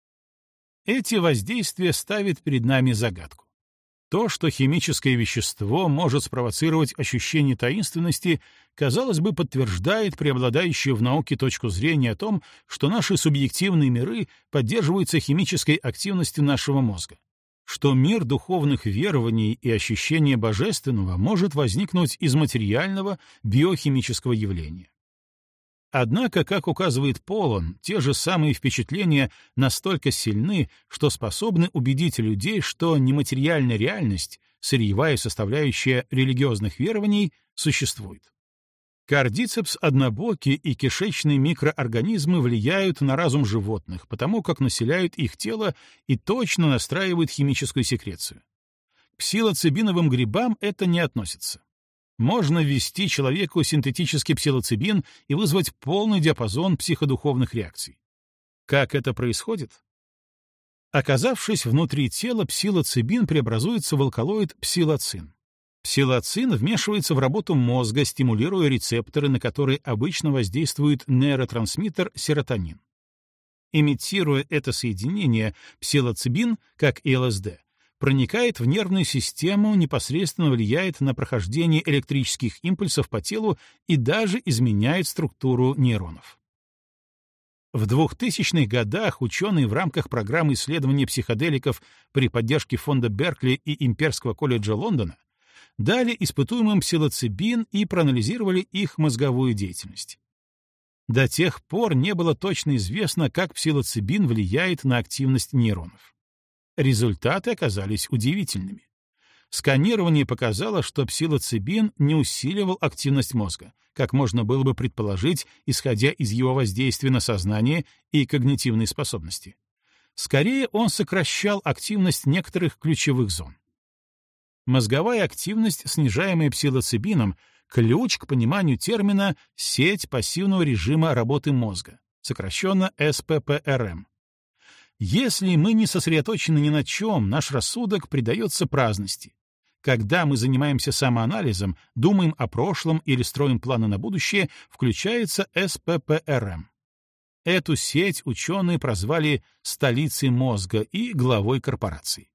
Эти воздействия ставят перед нами загадку. То, что химическое вещество может спровоцировать ощущение таинственности, казалось бы, подтверждает преобладающую в науке точку зрения о том, что наши субъективные миры поддерживаются химической активностью нашего мозга, что мир духовных верований и ощущения божественного может возникнуть из материального биохимического явления. Однако, как указывает Полон, те же самые впечатления настолько сильны, что способны убедить людей, что нематериальная реальность, сырьевая составляющая религиозных верований, существует. Кардицепс однобокий и кишечные микроорганизмы влияют на разум животных, потому как населяют их тело и точно настраивают химическую секрецию. К псилоцибиновым грибам это не относится. Можно ввести человеку синтетический псилоцибин и вызвать полный диапазон психодуховных реакций. Как это происходит? Оказавшись внутри тела, псилоцибин преобразуется в алкалоид псилоцин. Псилоцин вмешивается в работу мозга, стимулируя рецепторы, на которые обычно воздействует нейротрансмиттер серотонин. Имитируя это соединение, псилоцибин, как и ЛСД, проникает в нервную систему, непосредственно влияет на прохождение электрических импульсов по телу и даже изменяет структуру нейронов. В двухтысячных годах ученые в рамках программы исследования психоделиков при поддержке фонда Беркли и Имперского колледжа Лондона дали испытуемым псилоцибин и проанализировали их мозговую деятельность. До тех пор не было точно известно, как псилоцибин влияет на активность нейронов. Результаты оказались удивительными. Сканирование показало, что псилоцибин не усиливал активность мозга, как можно было бы предположить, исходя из его воздействия на сознание и когнитивные способности. Скорее, он сокращал активность некоторых ключевых зон. Мозговая активность, снижаемая псилоцибином, ключ к пониманию термина «сеть пассивного режима работы мозга», сокращенно эс пэ пэ эр эм. Если мы не сосредоточены ни на чем, наш рассудок предается праздности. Когда мы занимаемся самоанализом, думаем о прошлом или строим планы на будущее, включается эс пэ пэ эр эм. Эту сеть ученые прозвали «столицей мозга» и главой корпорации.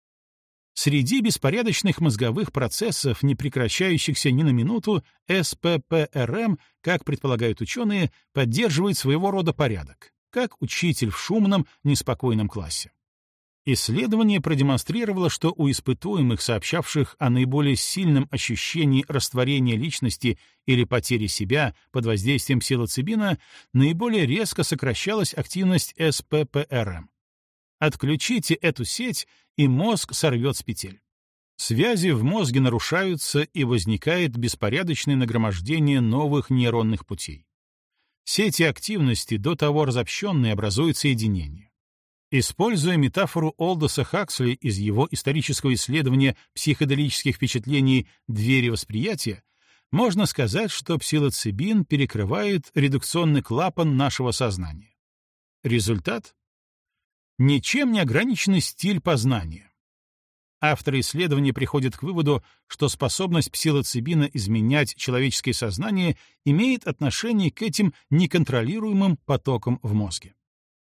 Среди беспорядочных мозговых процессов, не прекращающихся ни на минуту, эс пэ пэ эр эм, как предполагают ученые, поддерживает своего рода порядок, как учитель в шумном, неспокойном классе. Исследование продемонстрировало, что у испытуемых, сообщавших о наиболее сильном ощущении растворения личности или потери себя под воздействием псилоцибина, наиболее резко сокращалась активность эс пэ пэ эр эм. Отключите эту сеть, и мозг сорвет с петель. Связи в мозге нарушаются, и возникает беспорядочное нагромождение новых нейронных путей. Сети активности, до того разобщенные, образуют соединения. Используя метафору Олдоса Хаксли из его исторического исследования психоделических впечатлений «Двери восприятия», можно сказать, что псилоцибин перекрывает редукционный клапан нашего сознания. Результат? Ничем не ограниченный стиль познания. Авторы исследования приходят к выводу, что способность псилоцибина изменять человеческое сознание имеет отношение к этим неконтролируемым потокам в мозге.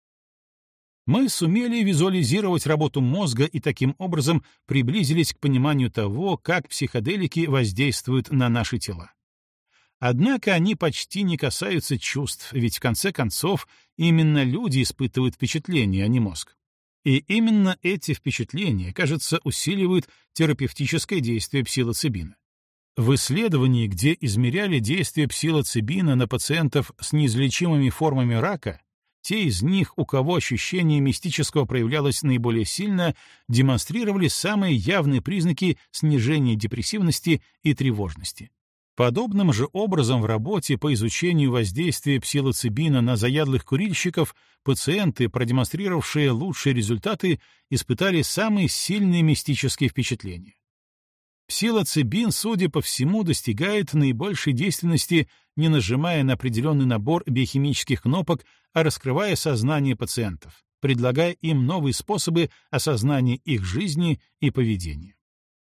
Мы сумели визуализировать работу мозга и таким образом приблизились к пониманию того, как психоделики воздействуют на наши тела. Однако они почти не касаются чувств, ведь в конце концов именно люди испытывают впечатления, а не мозг. И именно эти впечатления, кажется, усиливают терапевтическое действие псилоцибина. В исследовании, где измеряли действие псилоцибина на пациентов с неизлечимыми формами рака, те из них, у кого ощущение мистического проявлялось наиболее сильно, демонстрировали самые явные признаки снижения депрессивности и тревожности. Подобным же образом в работе по изучению воздействия псилоцибина на заядлых курильщиков пациенты, продемонстрировавшие лучшие результаты, испытали самые сильные мистические впечатления. Псилоцибин, судя по всему, достигает наибольшей действенности, не нажимая на определенный набор биохимических кнопок, а раскрывая сознание пациентов, предлагая им новые способы осознания их жизни и поведения.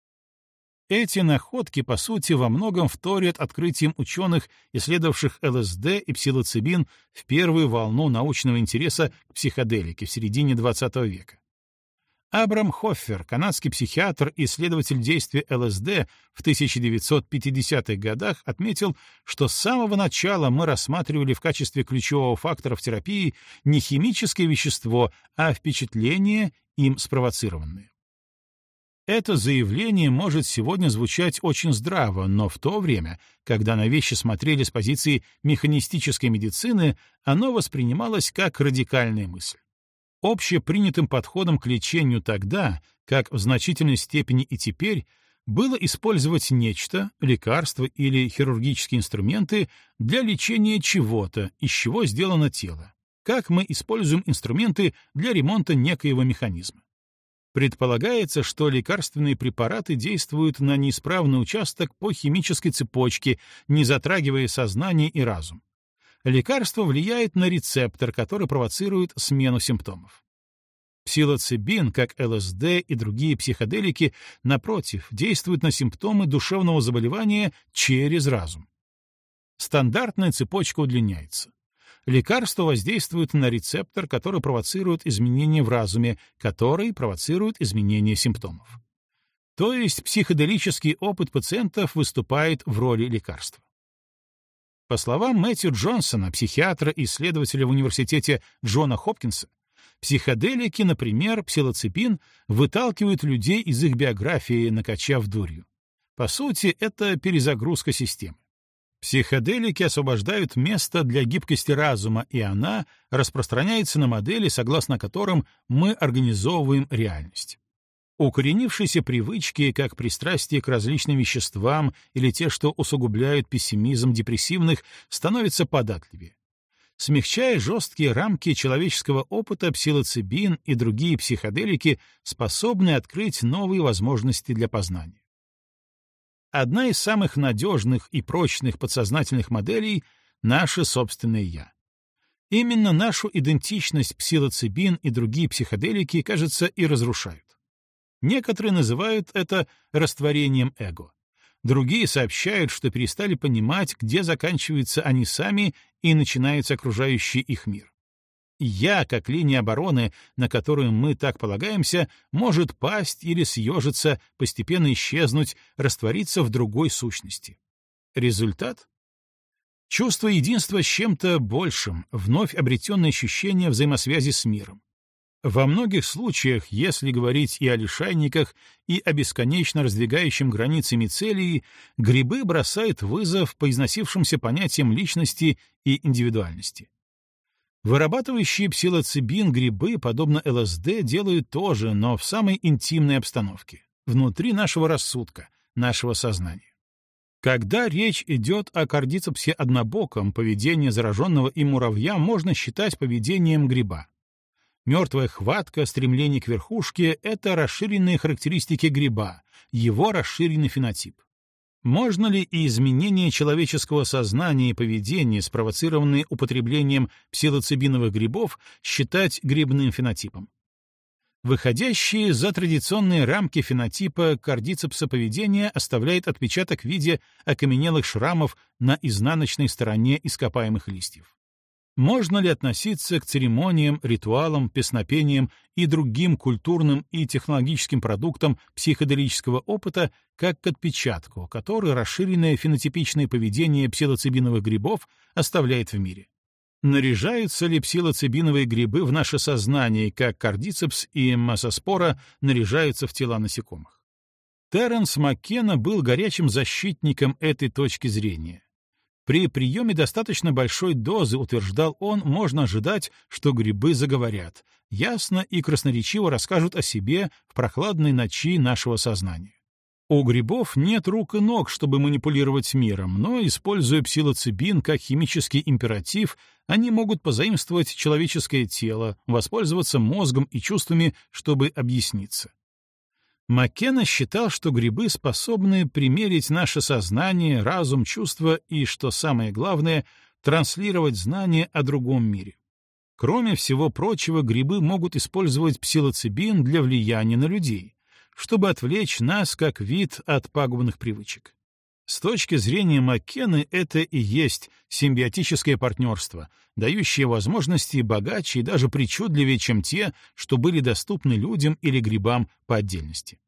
Эти находки, по сути, во многом вторят открытиям ученых, исследовавших ЛСД и псилоцибин в первую волну научного интереса к психоделике в середине двадцатого века. Абрам Хоффер, канадский психиатр и исследователь действия ЛСД, в тысяча девятьсот пятидесятых годах отметил, что с самого начала мы рассматривали в качестве ключевого фактора в терапии не химическое вещество, а впечатление, им спровоцированное. Это заявление может сегодня звучать очень здраво, но в то время, когда на вещи смотрели с позиции механистической медицины, оно воспринималось как радикальная мысль. Общепринятым подходом к лечению тогда, как в значительной степени и теперь, было использовать нечто, лекарство или хирургические инструменты для лечения чего-то, из чего сделано тело, как мы используем инструменты для ремонта некоего механизма. Предполагается, что лекарственные препараты действуют на неисправный участок по химической цепочке, не затрагивая сознание и разум. Лекарство влияет на рецептор, который провоцирует смену симптомов. Псилоцибин, как ЛСД и другие психоделики, напротив, действуют на симптомы душевного заболевания через разум. Стандартная цепочка удлиняется. Лекарство воздействует на рецептор, который провоцирует изменения в разуме, который провоцирует изменения симптомов. То есть психоделический опыт пациентов выступает в роли лекарства. По словам Мэтью Джонсона, психиатра и исследователя в университете Джона Хопкинса, психоделики, например, псилоцибин, выталкивают людей из их биографии, накачав дурью. По сути, это перезагрузка системы. Психоделики освобождают место для гибкости разума, и она распространяется на модели, согласно которым мы организовываем реальность. Укоренившиеся привычки, как пристрастие к различным веществам или те, что усугубляют пессимизм депрессивных, становятся податливее. Смягчая жесткие рамки человеческого опыта, псилоцибин и другие психоделики способны открыть новые возможности для познания. Одна из самых надежных и прочных подсознательных моделей — наше собственное «я». Именно нашу идентичность псилоцибин и другие психоделики, кажется, и разрушают. Некоторые называют это растворением эго. Другие сообщают, что перестали понимать, где заканчиваются они сами и начинается окружающий их мир. «Я», как линия обороны, на которую мы так полагаемся, может пасть или съежиться, постепенно исчезнуть, раствориться в другой сущности. Результат? Чувство единства с чем-то большим, вновь обретенное ощущение взаимосвязи с миром. Во многих случаях, если говорить и о лишайниках, и о бесконечно раздвигающем границы мицелии, грибы бросают вызов по износившимся понятиям личности и индивидуальности. Вырабатывающие псилоцибин грибы, подобно ЛСД, делают то же, но в самой интимной обстановке, внутри нашего рассудка, нашего сознания. Когда речь идет о кардицепсе однобоком, поведение зараженного им муравья можно считать поведением гриба. Мертвая хватка, стремление к верхушке — это расширенные характеристики гриба, его расширенный фенотип. Можно ли и изменение человеческого сознания и поведения, спровоцированные употреблением псилоцибиновых грибов, считать грибным фенотипом? Выходящие за традиционные рамки фенотипа кардицепса поведения оставляет отпечаток в виде окаменелых шрамов на изнаночной стороне ископаемых листьев. Можно ли относиться к церемониям, ритуалам, песнопениям и другим культурным и технологическим продуктам психоделического опыта как к отпечатку, который расширенное фенотипичное поведение псилоцибиновых грибов оставляет в мире? Наряжаются ли псилоцибиновые грибы в наше сознание, как кардицепс и массоспора наряжаются в тела насекомых? Терренс Маккена был горячим защитником этой точки зрения. При приеме достаточно большой дозы, утверждал он, можно ожидать, что грибы заговорят, ясно и красноречиво расскажут о себе в прохладной ночи нашего сознания. У грибов нет рук и ног, чтобы манипулировать миром, но, используя псилоцибин как химический императив, они могут позаимствовать человеческое тело, воспользоваться мозгом и чувствами, чтобы объясниться. Маккена считал, что грибы способны примерить наше сознание, разум, чувства и, что самое главное, транслировать знания о другом мире. Кроме всего прочего, грибы могут использовать псилоцибин для влияния на людей, чтобы отвлечь нас как вид от пагубных привычек. С точки зрения Маккены это и есть симбиотическое партнерство, дающее возможности богаче и даже причудливее, чем те, что были доступны людям или грибам по отдельности.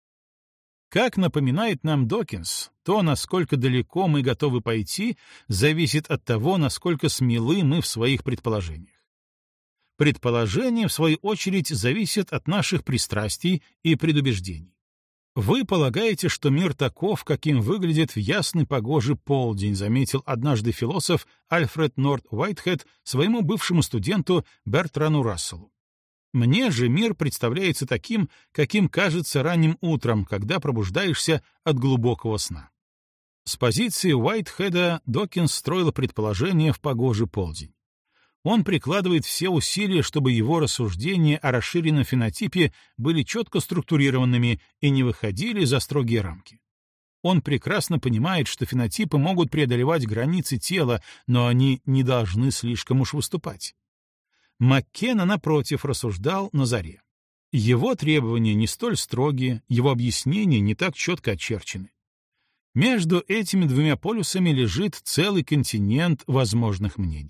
Как напоминает нам Докинс, то, насколько далеко мы готовы пойти, зависит от того, насколько смелы мы в своих предположениях. Предположения, в свою очередь, зависят от наших пристрастий и предубеждений. Вы полагаете, что мир таков, каким выглядит в ясный погожий полдень, заметил однажды философ Альфред Норт Уайтхед своему бывшему студенту Бертрану Расселу. Мне же мир представляется таким, каким кажется ранним утром, когда пробуждаешься от глубокого сна. С позиции Уайтхеда Докинс строил предположение в погожий полдень. Он прикладывает все усилия, чтобы его рассуждения о расширенном фенотипе были четко структурированными и не выходили за строгие рамки. Он прекрасно понимает, что фенотипы могут преодолевать границы тела, но они не должны слишком уж выступать. Маккена, напротив, рассуждал на заре. Его требования не столь строгие, его объяснения не так четко очерчены. Между этими двумя полюсами лежит целый континент возможных мнений.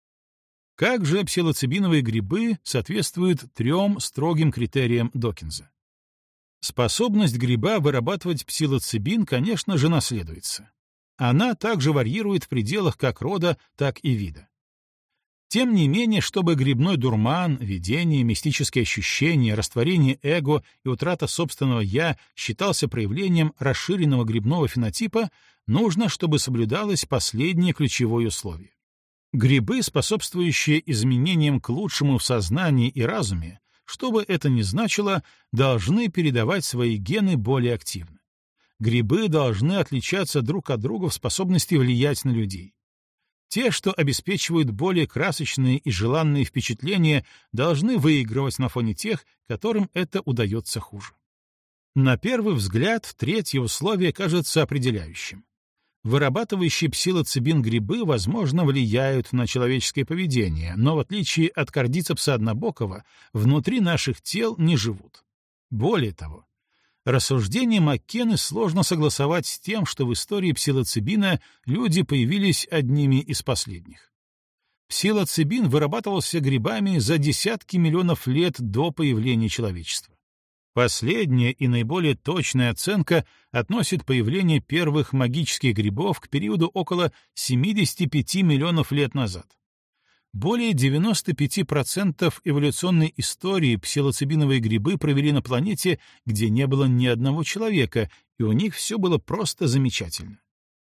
Как же псилоцибиновые грибы соответствуют трем строгим критериям Докинза? Способность гриба вырабатывать псилоцибин, конечно же, наследуется. Она также варьирует в пределах как рода, так и вида. Тем не менее, чтобы грибной дурман, видение, мистические ощущения, растворение эго и утрата собственного «я» считался проявлением расширенного грибного фенотипа, нужно, чтобы соблюдалось последнее ключевое условие. Грибы, способствующие изменениям к лучшему в сознании и разуме, что бы это ни значило, должны передавать свои гены более активно. Грибы должны отличаться друг от друга в способности влиять на людей. Те, что обеспечивают более красочные и желанные впечатления, должны выигрывать на фоне тех, которым это удается хуже. На первый взгляд, третье условие кажется определяющим. Вырабатывающие псилоцибин грибы, возможно, влияют на человеческое поведение, но в отличие от кардицепса однобокого, внутри наших тел не живут. Более того, рассуждение Маккены сложно согласовать с тем, что в истории псилоцибина люди появились одними из последних. Псилоцибин вырабатывался грибами за десятки миллионов лет до появления человечества. Последняя и наиболее точная оценка относит появление первых магических грибов к периоду около семидесяти пяти миллионов лет назад. Более девяноста пяти процентов эволюционной истории псилоцибиновые грибы провели на планете, где не было ни одного человека, и у них все было просто замечательно.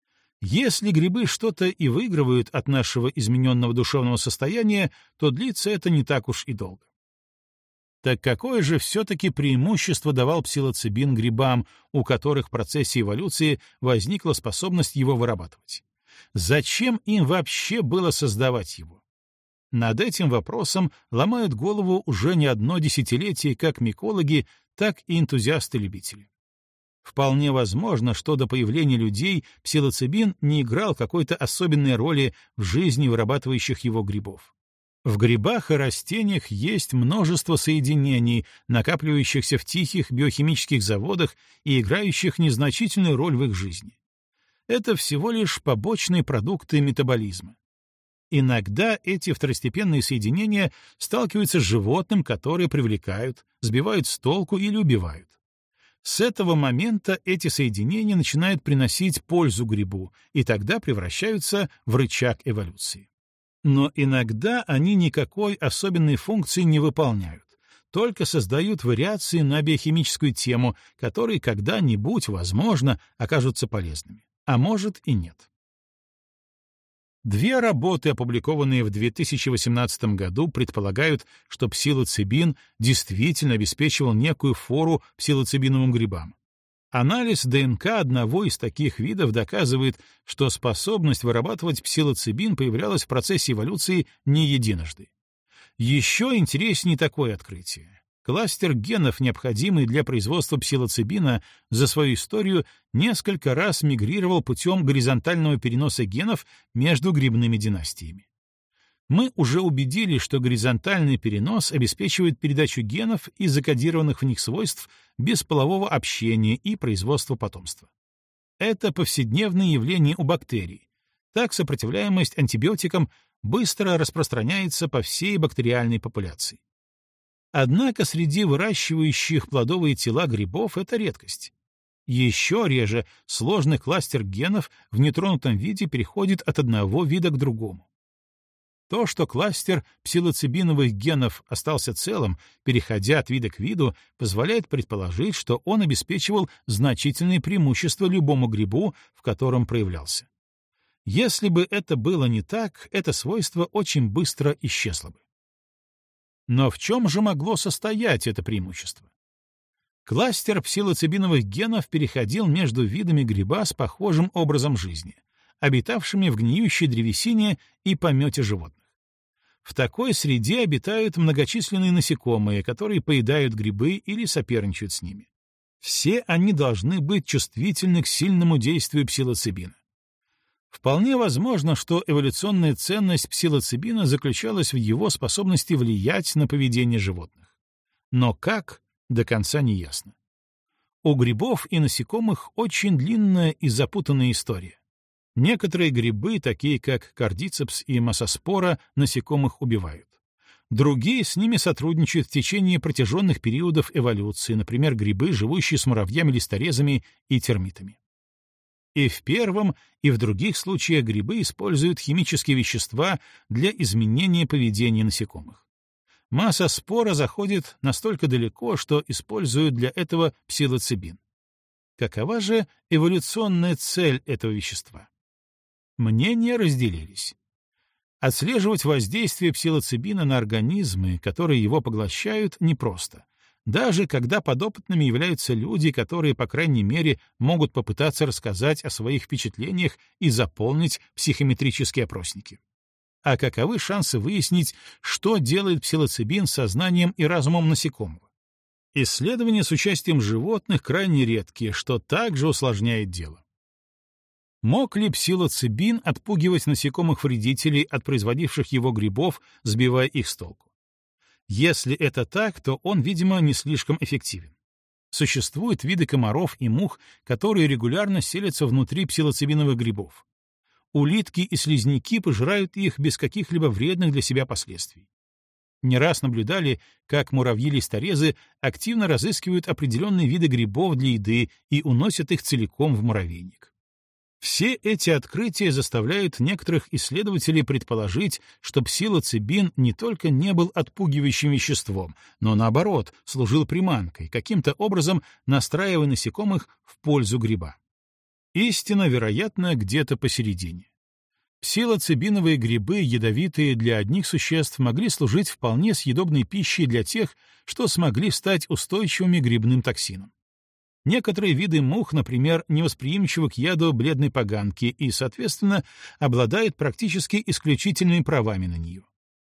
Если грибы что-то и выигрывают от нашего измененного душевного состояния, то длится это не так уж и долго. Так какое же все-таки преимущество давал псилоцибин грибам, у которых в процессе эволюции возникла способность его вырабатывать? Зачем им вообще было создавать его? Над этим вопросом ломают голову уже не одно десятилетие как микологи, так и энтузиасты-любители. Вполне возможно, что до появления людей псилоцибин не играл какой-то особенной роли в жизни вырабатывающих его грибов. В грибах и растениях есть множество соединений, накапливающихся в тихих биохимических заводах и играющих незначительную роль в их жизни. Это всего лишь побочные продукты метаболизма. Иногда эти второстепенные соединения сталкиваются с животным, которые привлекают, сбивают с толку или убивают. С этого момента эти соединения начинают приносить пользу грибу, и тогда превращаются в рычаг эволюции. Но иногда они никакой особенной функции не выполняют, только создают вариации на биохимическую тему, которые когда-нибудь, возможно, окажутся полезными, а может и нет. Две работы, опубликованные в две тысячи восемнадцатом году, предполагают, что псилоцибин действительно обеспечивал некую фору псилоцибиновым грибам. Анализ ДНК одного из таких видов доказывает, что способность вырабатывать псилоцибин появлялась в процессе эволюции не единожды. Еще интереснее такое открытие. Кластер генов, необходимый для производства псилоцибина, за свою историю несколько раз мигрировал путем горизонтального переноса генов между грибными династиями. Мы уже убедились, что горизонтальный перенос обеспечивает передачу генов и закодированных в них свойств без полового общения и производства потомства. Это повседневное явление у бактерий. Так сопротивляемость антибиотикам быстро распространяется по всей бактериальной популяции. Однако среди выращивающих плодовые тела грибов это редкость. Еще реже сложный кластер генов в нетронутом виде переходит от одного вида к другому. То, что кластер псилоцибиновых генов остался целым, переходя от вида к виду, позволяет предположить, что он обеспечивал значительные преимущества любому грибу, в котором проявлялся. Если бы это было не так, это свойство очень быстро исчезло бы. Но в чем же могло состоять это преимущество? Кластер псилоцибиновых генов переходил между видами гриба с похожим образом жизни, обитавшими в гниющей древесине и помете животных. В такой среде обитают многочисленные насекомые, которые поедают грибы или соперничают с ними. Все они должны быть чувствительны к сильному действию псилоцибина. Вполне возможно, что эволюционная ценность псилоцибина заключалась в его способности влиять на поведение животных. Но как, до конца не ясно. У грибов и насекомых очень длинная и запутанная история. Некоторые грибы, такие как кардицепс и массоспора, насекомых убивают. Другие с ними сотрудничают в течение протяженных периодов эволюции, например, грибы, живущие с муравьями-листорезами и термитами. И в первом, и в других случаях грибы используют химические вещества для изменения поведения насекомых. Массоспора заходит настолько далеко, что используют для этого псилоцибин. Какова же эволюционная цель этого вещества? Мнения разделились. Отслеживать воздействие псилоцибина на организмы, которые его поглощают, непросто, даже когда подопытными являются люди, которые, по крайней мере, могут попытаться рассказать о своих впечатлениях и заполнить психометрические опросники. А каковы шансы выяснить, что делает псилоцибин с сознанием и разумом насекомого? Исследования с участием животных крайне редкие, что также усложняет дело. Мог ли псилоцибин отпугивать насекомых-вредителей от производивших его грибов, сбивая их с толку? Если это так, то он, видимо, не слишком эффективен. Существуют виды комаров и мух, которые регулярно селятся внутри псилоцибиновых грибов. Улитки и слизняки пожирают их без каких-либо вредных для себя последствий. Не раз наблюдали, как муравьи-листорезы активно разыскивают определенные виды грибов для еды и уносят их целиком в муравейник. Все эти открытия заставляют некоторых исследователей предположить, что псилоцибин не только не был отпугивающим веществом, но, наоборот, служил приманкой, каким-то образом настраивая насекомых в пользу гриба. Истина, вероятно, где-то посередине. Псилоцибиновые грибы, ядовитые для одних существ, могли служить вполне съедобной пищей для тех, что смогли стать устойчивыми к грибным токсинам. Некоторые виды мух, например, невосприимчивы к яду бледной поганки и, соответственно, обладают практически исключительными правами на нее.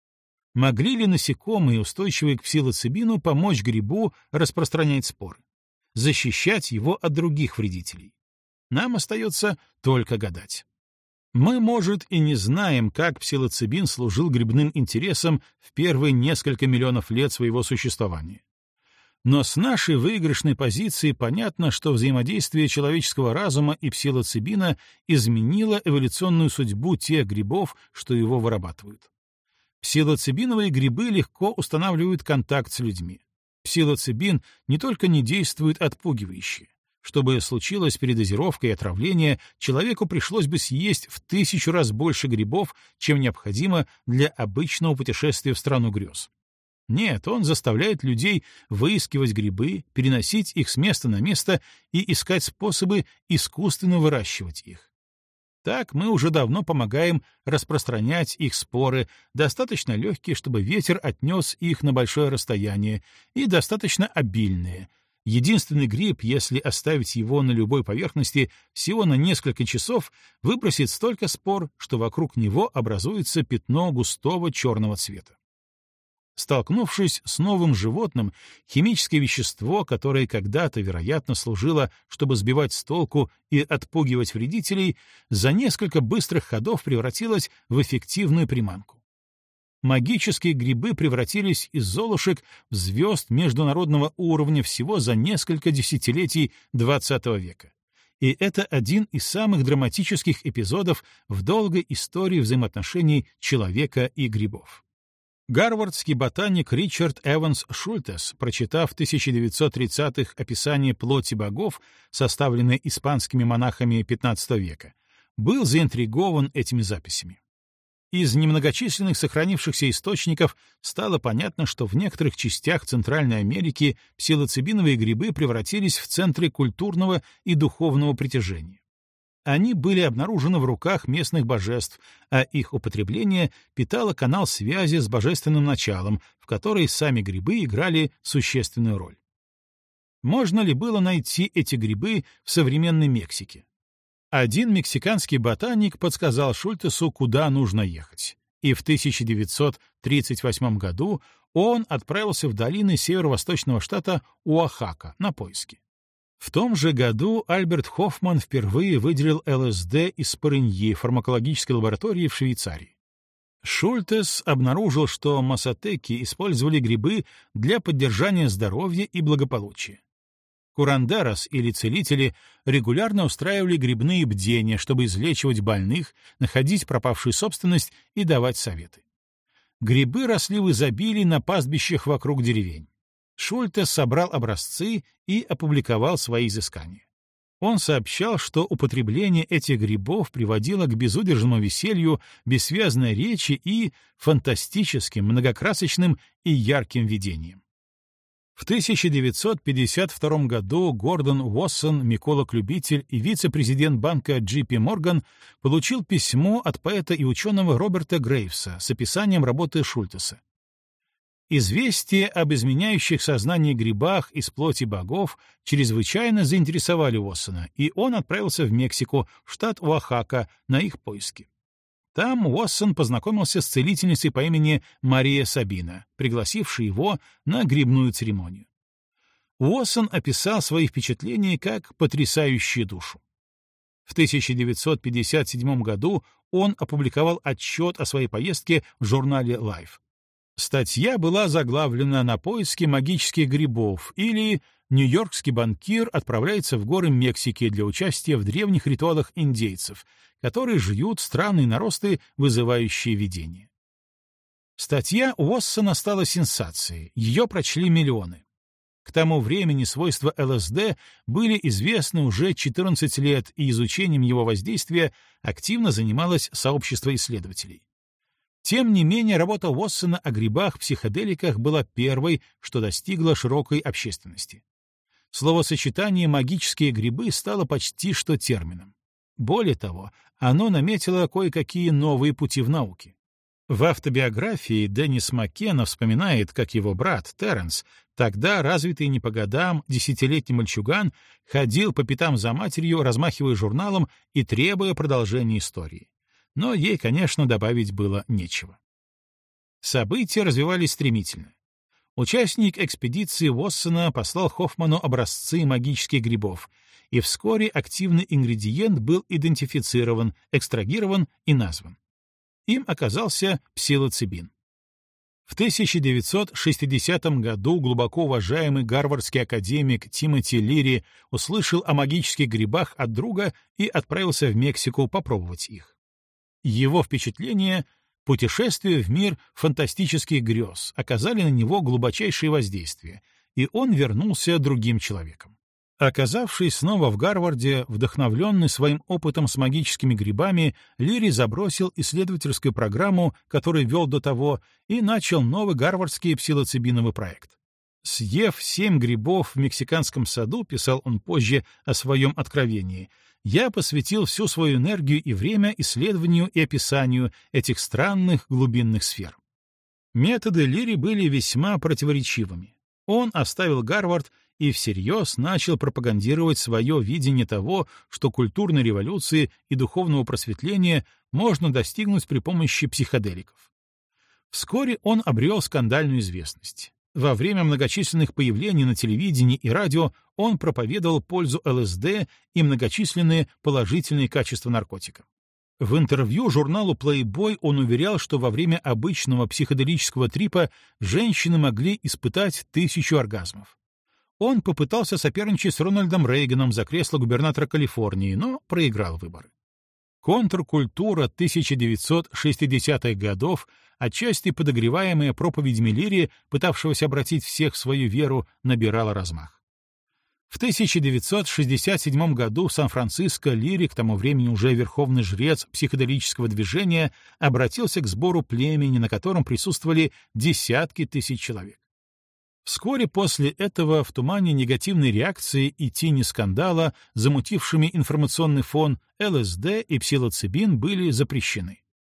Могли ли насекомые, устойчивые к псилоцибину, помочь грибу распространять споры, защищать его от других вредителей? Нам остается только гадать. Мы, может, и не знаем, как псилоцибин служил грибным интересам в первые несколько миллионов лет своего существования. Но с нашей выигрышной позиции понятно, что взаимодействие человеческого разума и псилоцибина изменило эволюционную судьбу тех грибов, что его вырабатывают. Псилоцибиновые грибы легко устанавливают контакт с людьми. Псилоцибин не только не действует отпугивающе. Чтобы случилась передозировка и отравление, человеку пришлось бы съесть в тысячу раз больше грибов, чем необходимо для обычного путешествия в страну грез. Нет, он заставляет людей выискивать грибы, переносить их с места на место и искать способы искусственно выращивать их. Так мы уже давно помогаем распространять их споры, достаточно легкие, чтобы ветер отнес их на большое расстояние, и достаточно обильные. Единственный гриб, если оставить его на любой поверхности всего на несколько часов, выбросит столько спор, что вокруг него образуется пятно густого черного цвета. Столкнувшись с новым животным, химическое вещество, которое когда-то, вероятно, служило, чтобы сбивать с толку и отпугивать вредителей, за несколько быстрых ходов превратилось в эффективную приманку. Магические грибы превратились из золушек в звезд международного уровня всего за несколько десятилетий двадцатого века. И это один из самых драматических эпизодов в долгой истории взаимоотношений человека и грибов. Гарвардский ботаник Ричард Эванс Шультес, прочитав в тысяча девятьсот тридцатых описание плоти богов, составленное испанскими монахами пятнадцатого века, был заинтригован этими записями. Из немногочисленных сохранившихся источников стало понятно, что в некоторых частях Центральной Америки псилоцибиновые грибы превратились в центры культурного и духовного притяжения. Они были обнаружены в руках местных божеств, а их употребление питало канал связи с божественным началом, в которой сами грибы играли существенную роль. Можно ли было найти эти грибы в современной Мексике? Один мексиканский ботаник подсказал Шультесу, куда нужно ехать, и в тысяча девятьсот тридцать восьмом году он отправился в долины северо-восточного штата Оахака на поиски. В том же году Альберт Хоффман впервые выделил ЛСД из спорыньи в фармакологической лаборатории в Швейцарии. Шультес обнаружил, что массатеки использовали грибы для поддержания здоровья и благополучия. Курандерос или целители регулярно устраивали грибные бдения, чтобы излечивать больных, находить пропавшую собственность и давать советы. Грибы росли в изобилии на пастбищах вокруг деревень. Шультес собрал образцы и опубликовал свои изыскания. Он сообщал, что употребление этих грибов приводило к безудержному веселью, бессвязной речи и фантастическим, многокрасочным и ярким видениям. В тысяча девятьсот пятьдесят втором году Гордон Уоссон, миколог-любитель и вице-президент банка джей пи Morgan, получил письмо от поэта и ученого Роберта Грейвса с описанием работы Шультеса. Известия об изменяющих сознание грибах из плоти богов чрезвычайно заинтересовали Уоссона, и он отправился в Мексику, в штат Оахака, на их поиски. Там Уоссон познакомился с целительницей по имени Мария Сабина, пригласившей его на грибную церемонию. Уоссон описал свои впечатления как потрясающую душу. В тысяча девятьсот пятьдесят седьмом году он опубликовал отчет о своей поездке в журнале Life. Статья была заглавлена «На поиски магических грибов» или «Нью-Йоркский банкир отправляется в горы Мексики для участия в древних ритуалах индейцев, которые жуют странные наросты, вызывающие видения». Статья Уоссона стала сенсацией, ее прочли миллионы. К тому времени свойства ЛСД были известны уже четырнадцать лет, и изучением его воздействия активно занималось сообщество исследователей. Тем не менее, работа Уоссона о грибах-психоделиках была первой, что достигло широкой общественности. Словосочетание «магические грибы» стало почти что термином. Более того, оно наметило кое-какие новые пути в науке. В автобиографии Деннис Маккена вспоминает, как его брат Терренс, тогда развитый не по годам десятилетний мальчуган, ходил по пятам за матерью, размахивая журналом и требуя продолжения истории. Но ей, конечно, добавить было нечего. События развивались стремительно. Участник экспедиции Уоссона послал Хоффману образцы магических грибов, и вскоре активный ингредиент был идентифицирован, экстрагирован и назван. Им оказался псилоцибин. В тысяча девятьсот шестидесятом году глубоко уважаемый гарвардский академик Тимоти Лири услышал о магических грибах от друга и отправился в Мексику попробовать их. Его впечатления, путешествия в мир фантастических грез, оказали на него глубочайшее воздействие, и он вернулся другим человеком. Оказавшись снова в Гарварде, вдохновленный своим опытом с магическими грибами, Лири забросил исследовательскую программу, которую вел до того, и начал новый гарвардский псилоцибиновый проект. «Съев семь грибов в мексиканском саду», — писал он позже о своем откровении, «я посвятил всю свою энергию и время исследованию и описанию этих странных глубинных сфер». Методы Лири были весьма противоречивыми. Он оставил Гарвард и всерьез начал пропагандировать свое видение того, что культурной революции и духовного просветления можно достигнуть при помощи психоделиков. Вскоре он обрел скандальную известность. Во время многочисленных появлений на телевидении и радио он проповедовал пользу ЛСД и многочисленные положительные качества наркотика. В интервью журналу Playboy он уверял, что во время обычного психоделического трипа женщины могли испытать тысячу оргазмов. Он попытался соперничать с Рональдом Рейганом за кресло губернатора Калифорнии, но проиграл выборы. Контркультура тысяча девятьсот шестидесятых годов, отчасти подогреваемая проповедями Лири, пытавшегося обратить всех в свою веру, набирала размах. В тысяча девятьсот шестьдесят седьмом году в Сан-Франциско Лири, к тому времени уже верховный жрец психоделического движения, обратился к сбору племени, на котором присутствовали десятки тысяч человек. Вскоре после этого в тумане негативной реакции и тени скандала, замутившими информационный фон, ЛСД и псилоцибин были запрещены.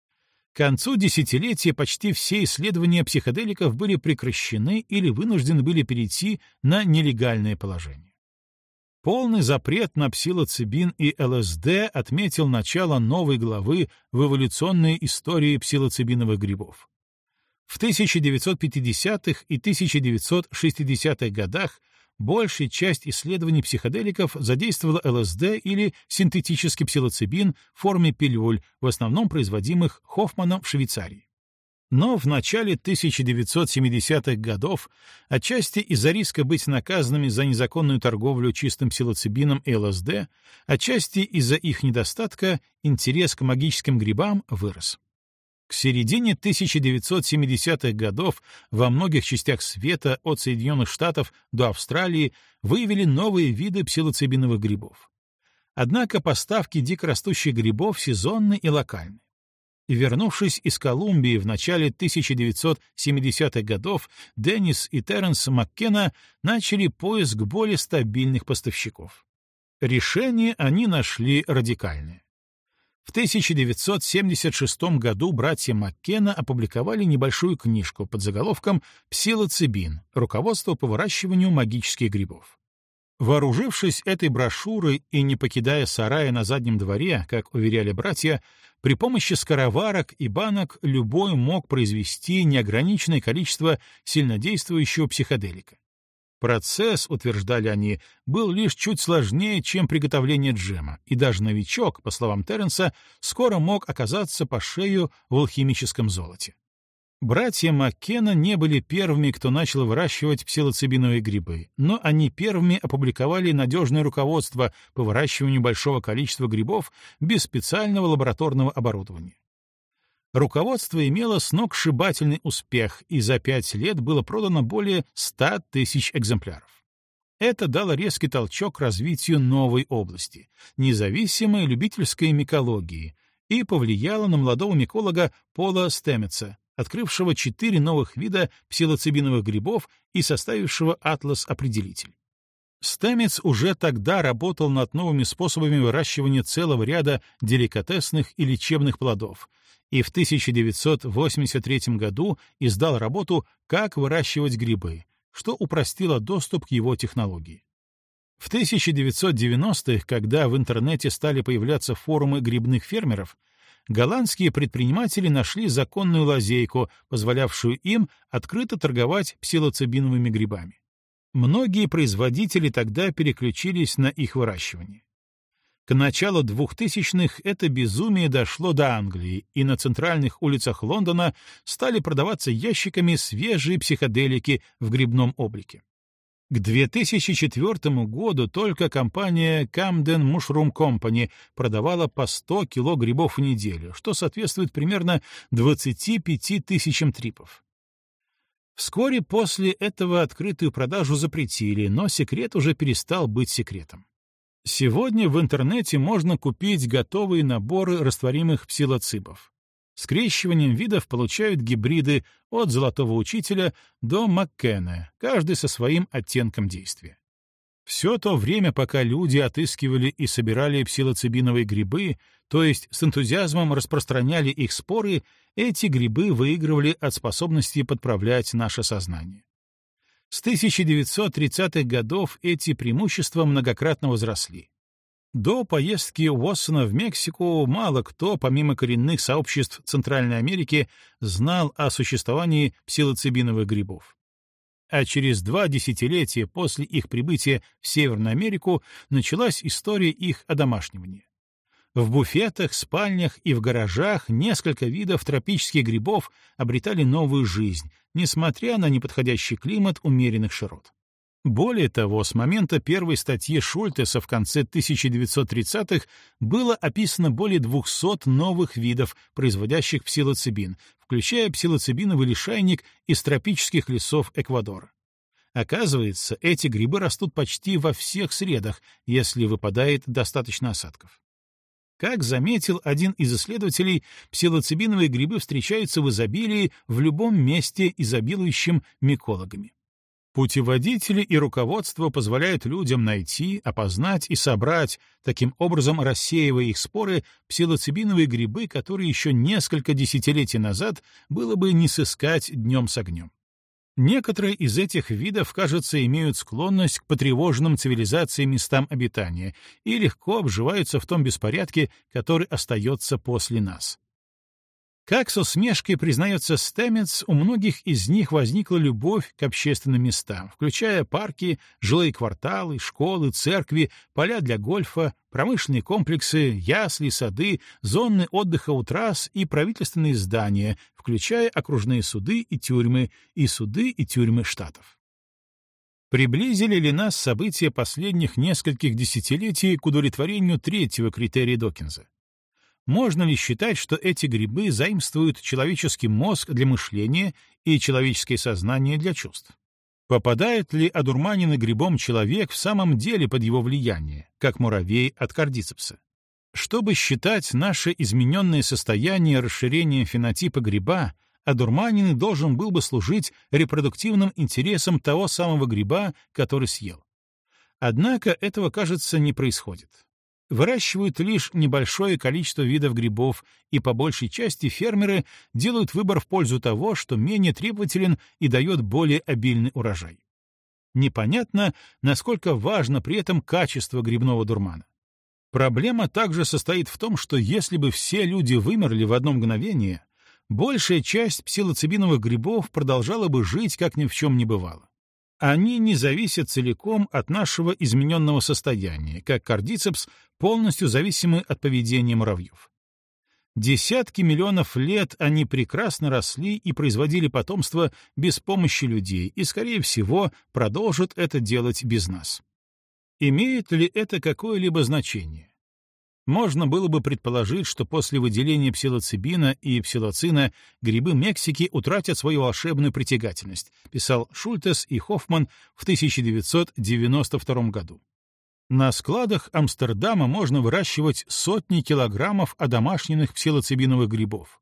К концу десятилетия почти все исследования психоделиков были прекращены или вынуждены были перейти на нелегальное положение. Полный запрет на псилоцибин и ЛСД отметил начало новой главы в эволюционной истории псилоцибиновых грибов. В тысяча девятьсот пятидесятых и тысяча девятьсот шестидесятых годах большая часть исследований психоделиков задействовала ЛСД или синтетический псилоцибин в форме пилюль, в основном производимых Хоффманом в Швейцарии. Но в начале тысяча девятьсот семидесятых годов, отчасти из-за риска быть наказанными за незаконную торговлю чистым псилоцибином и ЛСД, отчасти из-за их недостатка, интерес к магическим грибам вырос. К середине тысяча девятьсот семидесятых годов во многих частях света от Соединенных Штатов до Австралии выявили новые виды псилоцибиновых грибов. Однако поставки дикорастущих грибов сезонны и локальны. И вернувшись из Колумбии в начале тысяча девятьсот семидесятых годов, Деннис и Терренс Маккена начали поиск более стабильных поставщиков. Решение они нашли радикальное. В тысяча девятьсот семьдесят шестом году братья Маккена опубликовали небольшую книжку под заголовком «Псилоцибин. Руководство по выращиванию магических грибов». Вооружившись этой брошюрой и не покидая сарая на заднем дворе, как уверяли братья, при помощи скороварок и банок любой мог произвести неограниченное количество сильнодействующего психоделика. Процесс, утверждали они, был лишь чуть сложнее, чем приготовление джема, и даже новичок, по словам Терренса, скоро мог оказаться по шею в алхимическом золоте. Братья Маккена не были первыми, кто начал выращивать псилоцибиновые грибы, но они первыми опубликовали надежное руководство по выращиванию большого количества грибов без специального лабораторного оборудования. Руководство имело сногсшибательный успех, и за пять лет было продано более ста тысяч экземпляров. Это дало резкий толчок развитию новой области — независимой любительской микологии, и повлияло на молодого миколога Пола Стеметса, открывшего четыре новых вида псилоцибиновых грибов и составившего атлас-определитель. Стемец уже тогда работал над новыми способами выращивания целого ряда деликатесных и лечебных плодов, и в тысяча девятьсот восемьдесят третьем году издал работу «Как выращивать грибы», что упростило доступ к его технологии. В тысяча девятьсот девяностых, когда в интернете стали появляться форумы грибных фермеров, голландские предприниматели нашли законную лазейку, позволявшую им открыто торговать псилоцибиновыми грибами. Многие производители тогда переключились на их выращивание. К началу двухтысячных это безумие дошло до Англии, и на центральных улицах Лондона стали продаваться ящиками свежие психоделики в грибном облике. К две тысячи четвёртому году только компания Camden Mushroom Company продавала по сто кило грибов в неделю, что соответствует примерно двадцати пяти тысячам трипов. Вскоре после этого открытую продажу запретили, но секрет уже перестал быть секретом. Сегодня в интернете можно купить готовые наборы растворимых псилоцибов. Скрещиванием видов получают гибриды от золотого учителя до Маккена, каждый со своим оттенком действия. Все то время, пока люди отыскивали и собирали псилоцибиновые грибы, то есть с энтузиазмом распространяли их споры, эти грибы выигрывали от способности подправлять наше сознание. С тысяча девятьсот тридцатых годов эти преимущества многократно возросли. До поездки Уоссона в Мексику мало кто, помимо коренных сообществ Центральной Америки, знал о существовании псилоцибиновых грибов. А через два десятилетия после их прибытия в Северную Америку началась история их одомашнивания. В буфетах, спальнях и в гаражах несколько видов тропических грибов обретали новую жизнь, несмотря на неподходящий климат умеренных широт. Более того, с момента первой статьи Шультеса в конце тысяча девятьсот тридцатых было описано более двухсот новых видов, производящих псилоцибин, включая псилоцибиновый лишайник из тропических лесов Эквадора. Оказывается, эти грибы растут почти во всех средах, если выпадает достаточно осадков. Как заметил один из исследователей, псилоцибиновые грибы встречаются в изобилии в любом месте, изобилующем микологами. Путеводители и руководство позволяют людям найти, опознать и собрать, таким образом рассеивая их споры, псилоцибиновые грибы, которые еще несколько десятилетий назад было бы не сыскать днем с огнем. Некоторые из этих видов, кажется, имеют склонность к потревоженным цивилизацией местам обитания и легко обживаются в том беспорядке, который остается после нас. Как с усмешкой признается Стэммитс, у многих из них возникла любовь к общественным местам, включая парки, жилые кварталы, школы, церкви, поля для гольфа, промышленные комплексы, ясли, сады, зоны отдыха у трасс и правительственные здания, включая окружные суды и тюрьмы, и суды и тюрьмы штатов. Приблизили ли нас события последних нескольких десятилетий к удовлетворению третьего критерия Докинза? Можно ли считать, что эти грибы заимствуют человеческий мозг для мышления и человеческое сознание для чувств? Попадает ли одурманенный грибом человек в самом деле под его влияние, как муравей от кардицепса? Чтобы считать наше измененное состояние расширением фенотипа гриба, одурманенный должен был бы служить репродуктивным интересам того самого гриба, который съел. Однако этого, кажется, не происходит. Выращивают лишь небольшое количество видов грибов, и по большей части фермеры делают выбор в пользу того, что менее требователен и дает более обильный урожай. Непонятно, насколько важно при этом качество грибного дурмана. Проблема также состоит в том, что если бы все люди вымерли в одно мгновение, большая часть псилоцибиновых грибов продолжала бы жить, как ни в чем не бывало. Они не зависят целиком от нашего измененного состояния, как кардицепс, полностью зависимы от поведения муравьев. Десятки миллионов лет они прекрасно росли и производили потомство без помощи людей и, скорее всего, продолжат это делать без нас. Имеет ли это какое-либо значение? Можно было бы предположить, что после выделения псилоцибина и псилоцина грибы Мексики утратят свою волшебную притягательность, писал Шультес и Хоффман в тысяча девятьсот девяносто втором году. На складах Амстердама можно выращивать сотни килограммов одомашненных псилоцибиновых грибов.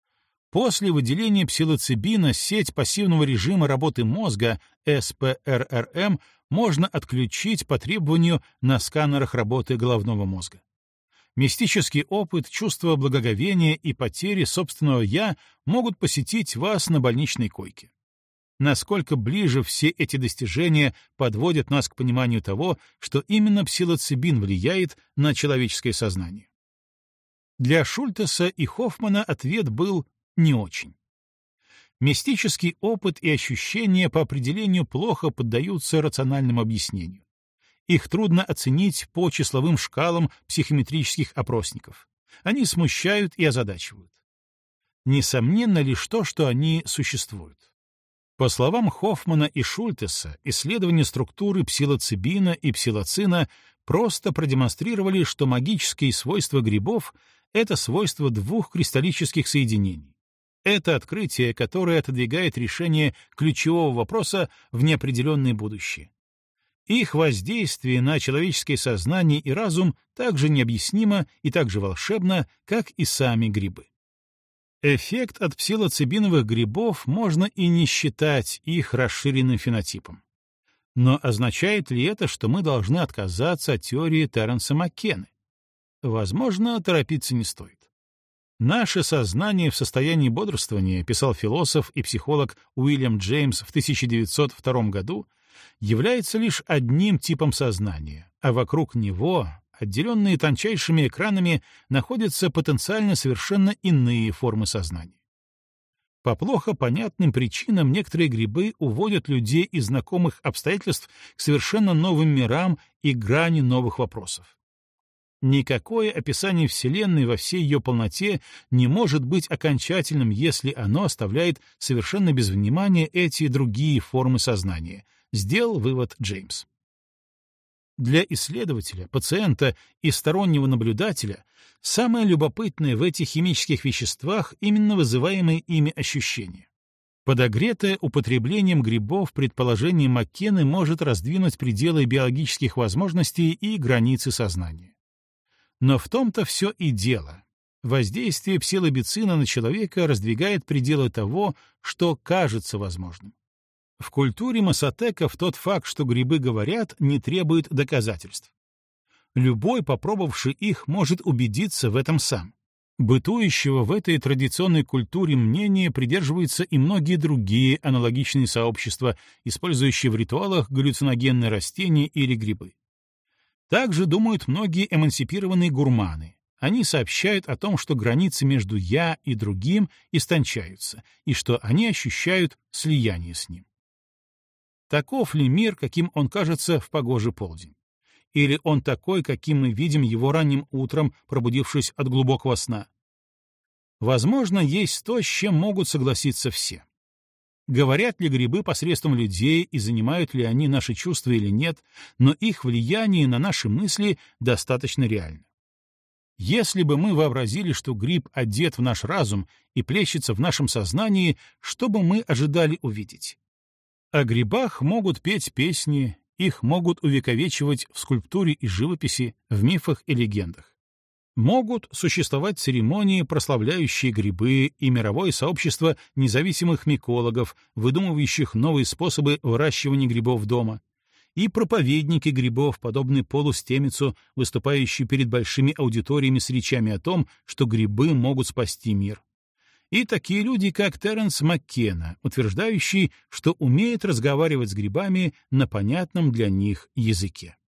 После выделения псилоцибина сеть пассивного режима работы мозга эс пэ эр эр эм можно отключить по требованию на сканерах работы головного мозга. Мистический опыт, чувство благоговения и потери собственного «я» могут посетить вас на больничной койке. Насколько ближе все эти достижения подводят нас к пониманию того, что именно псилоцибин влияет на человеческое сознание? Для Шультеса и Хоффмана ответ был «не очень». Мистический опыт и ощущения по определению плохо поддаются рациональному объяснению. Их трудно оценить по числовым шкалам психометрических опросников. Они смущают и озадачивают. Несомненно лишь то, что они существуют. По словам Хоффмана и Шультеса, исследования структуры псилоцибина и псилоцина просто продемонстрировали, что магические свойства грибов — это свойства двух кристаллических соединений. Это открытие, которое отодвигает решение ключевого вопроса в неопределенное будущее. Их воздействие на человеческое сознание и разум так же необъяснимо и так же волшебно, как и сами грибы. Эффект от псилоцибиновых грибов можно и не считать их расширенным фенотипом. Но означает ли это, что мы должны отказаться от теории Терренса Маккены? Возможно, торопиться не стоит. Наше сознание в состоянии бодрствования, писал философ и психолог Уильям Джеймс в тысяча девятьсот втором году, является лишь одним типом сознания, а вокруг него, отделенные тончайшими экранами, находятся потенциально совершенно иные формы сознания. По плохо понятным причинам некоторые грибы уводят людей из знакомых обстоятельств к совершенно новым мирам и грани новых вопросов. Никакое описание Вселенной во всей ее полноте не может быть окончательным, если оно оставляет совершенно без внимания эти другие формы сознания, сделал вывод Джеймс. Для исследователя, пациента и стороннего наблюдателя самое любопытное в этих химических веществах именно вызываемые ими ощущения. Подогретое употреблением грибов предположение Маккены может раздвинуть пределы биологических возможностей и границы сознания. Но в том-то все и дело. Воздействие псилобицина на человека раздвигает пределы того, что кажется возможным. В культуре массатеков тот факт, что грибы говорят, не требует доказательств. Любой, попробовавший их, может убедиться в этом сам. Бытующего в этой традиционной культуре мнения придерживаются и многие другие аналогичные сообщества, использующие в ритуалах галлюциногенные растения или грибы. Также думают многие эмансипированные гурманы. Они сообщают о том, что границы между «я» и другим истончаются, и что они ощущают слияние с ним. Таков ли мир, каким он кажется в погожий полдень? Или он такой, каким мы видим его ранним утром, пробудившись от глубокого сна? Возможно, есть то, с чем могут согласиться все. Говорят ли грибы посредством людей и занимают ли они наши чувства или нет, но их влияние на наши мысли достаточно реально. Если бы мы вообразили, что гриб одет в наш разум и плещется в нашем сознании, что бы мы ожидали увидеть? О грибах могут петь песни, их могут увековечивать в скульптуре и живописи, в мифах и легендах. Могут существовать церемонии, прославляющие грибы, и мировое сообщество независимых микологов, выдумывающих новые способы выращивания грибов дома, и проповедники грибов, подобные Полу Стемицу, выступающие перед большими аудиториями с речами о том, что грибы могут спасти мир. И такие люди, как Теренс Маккена, утверждающий, что умеет разговаривать с грибами на понятном для них языке.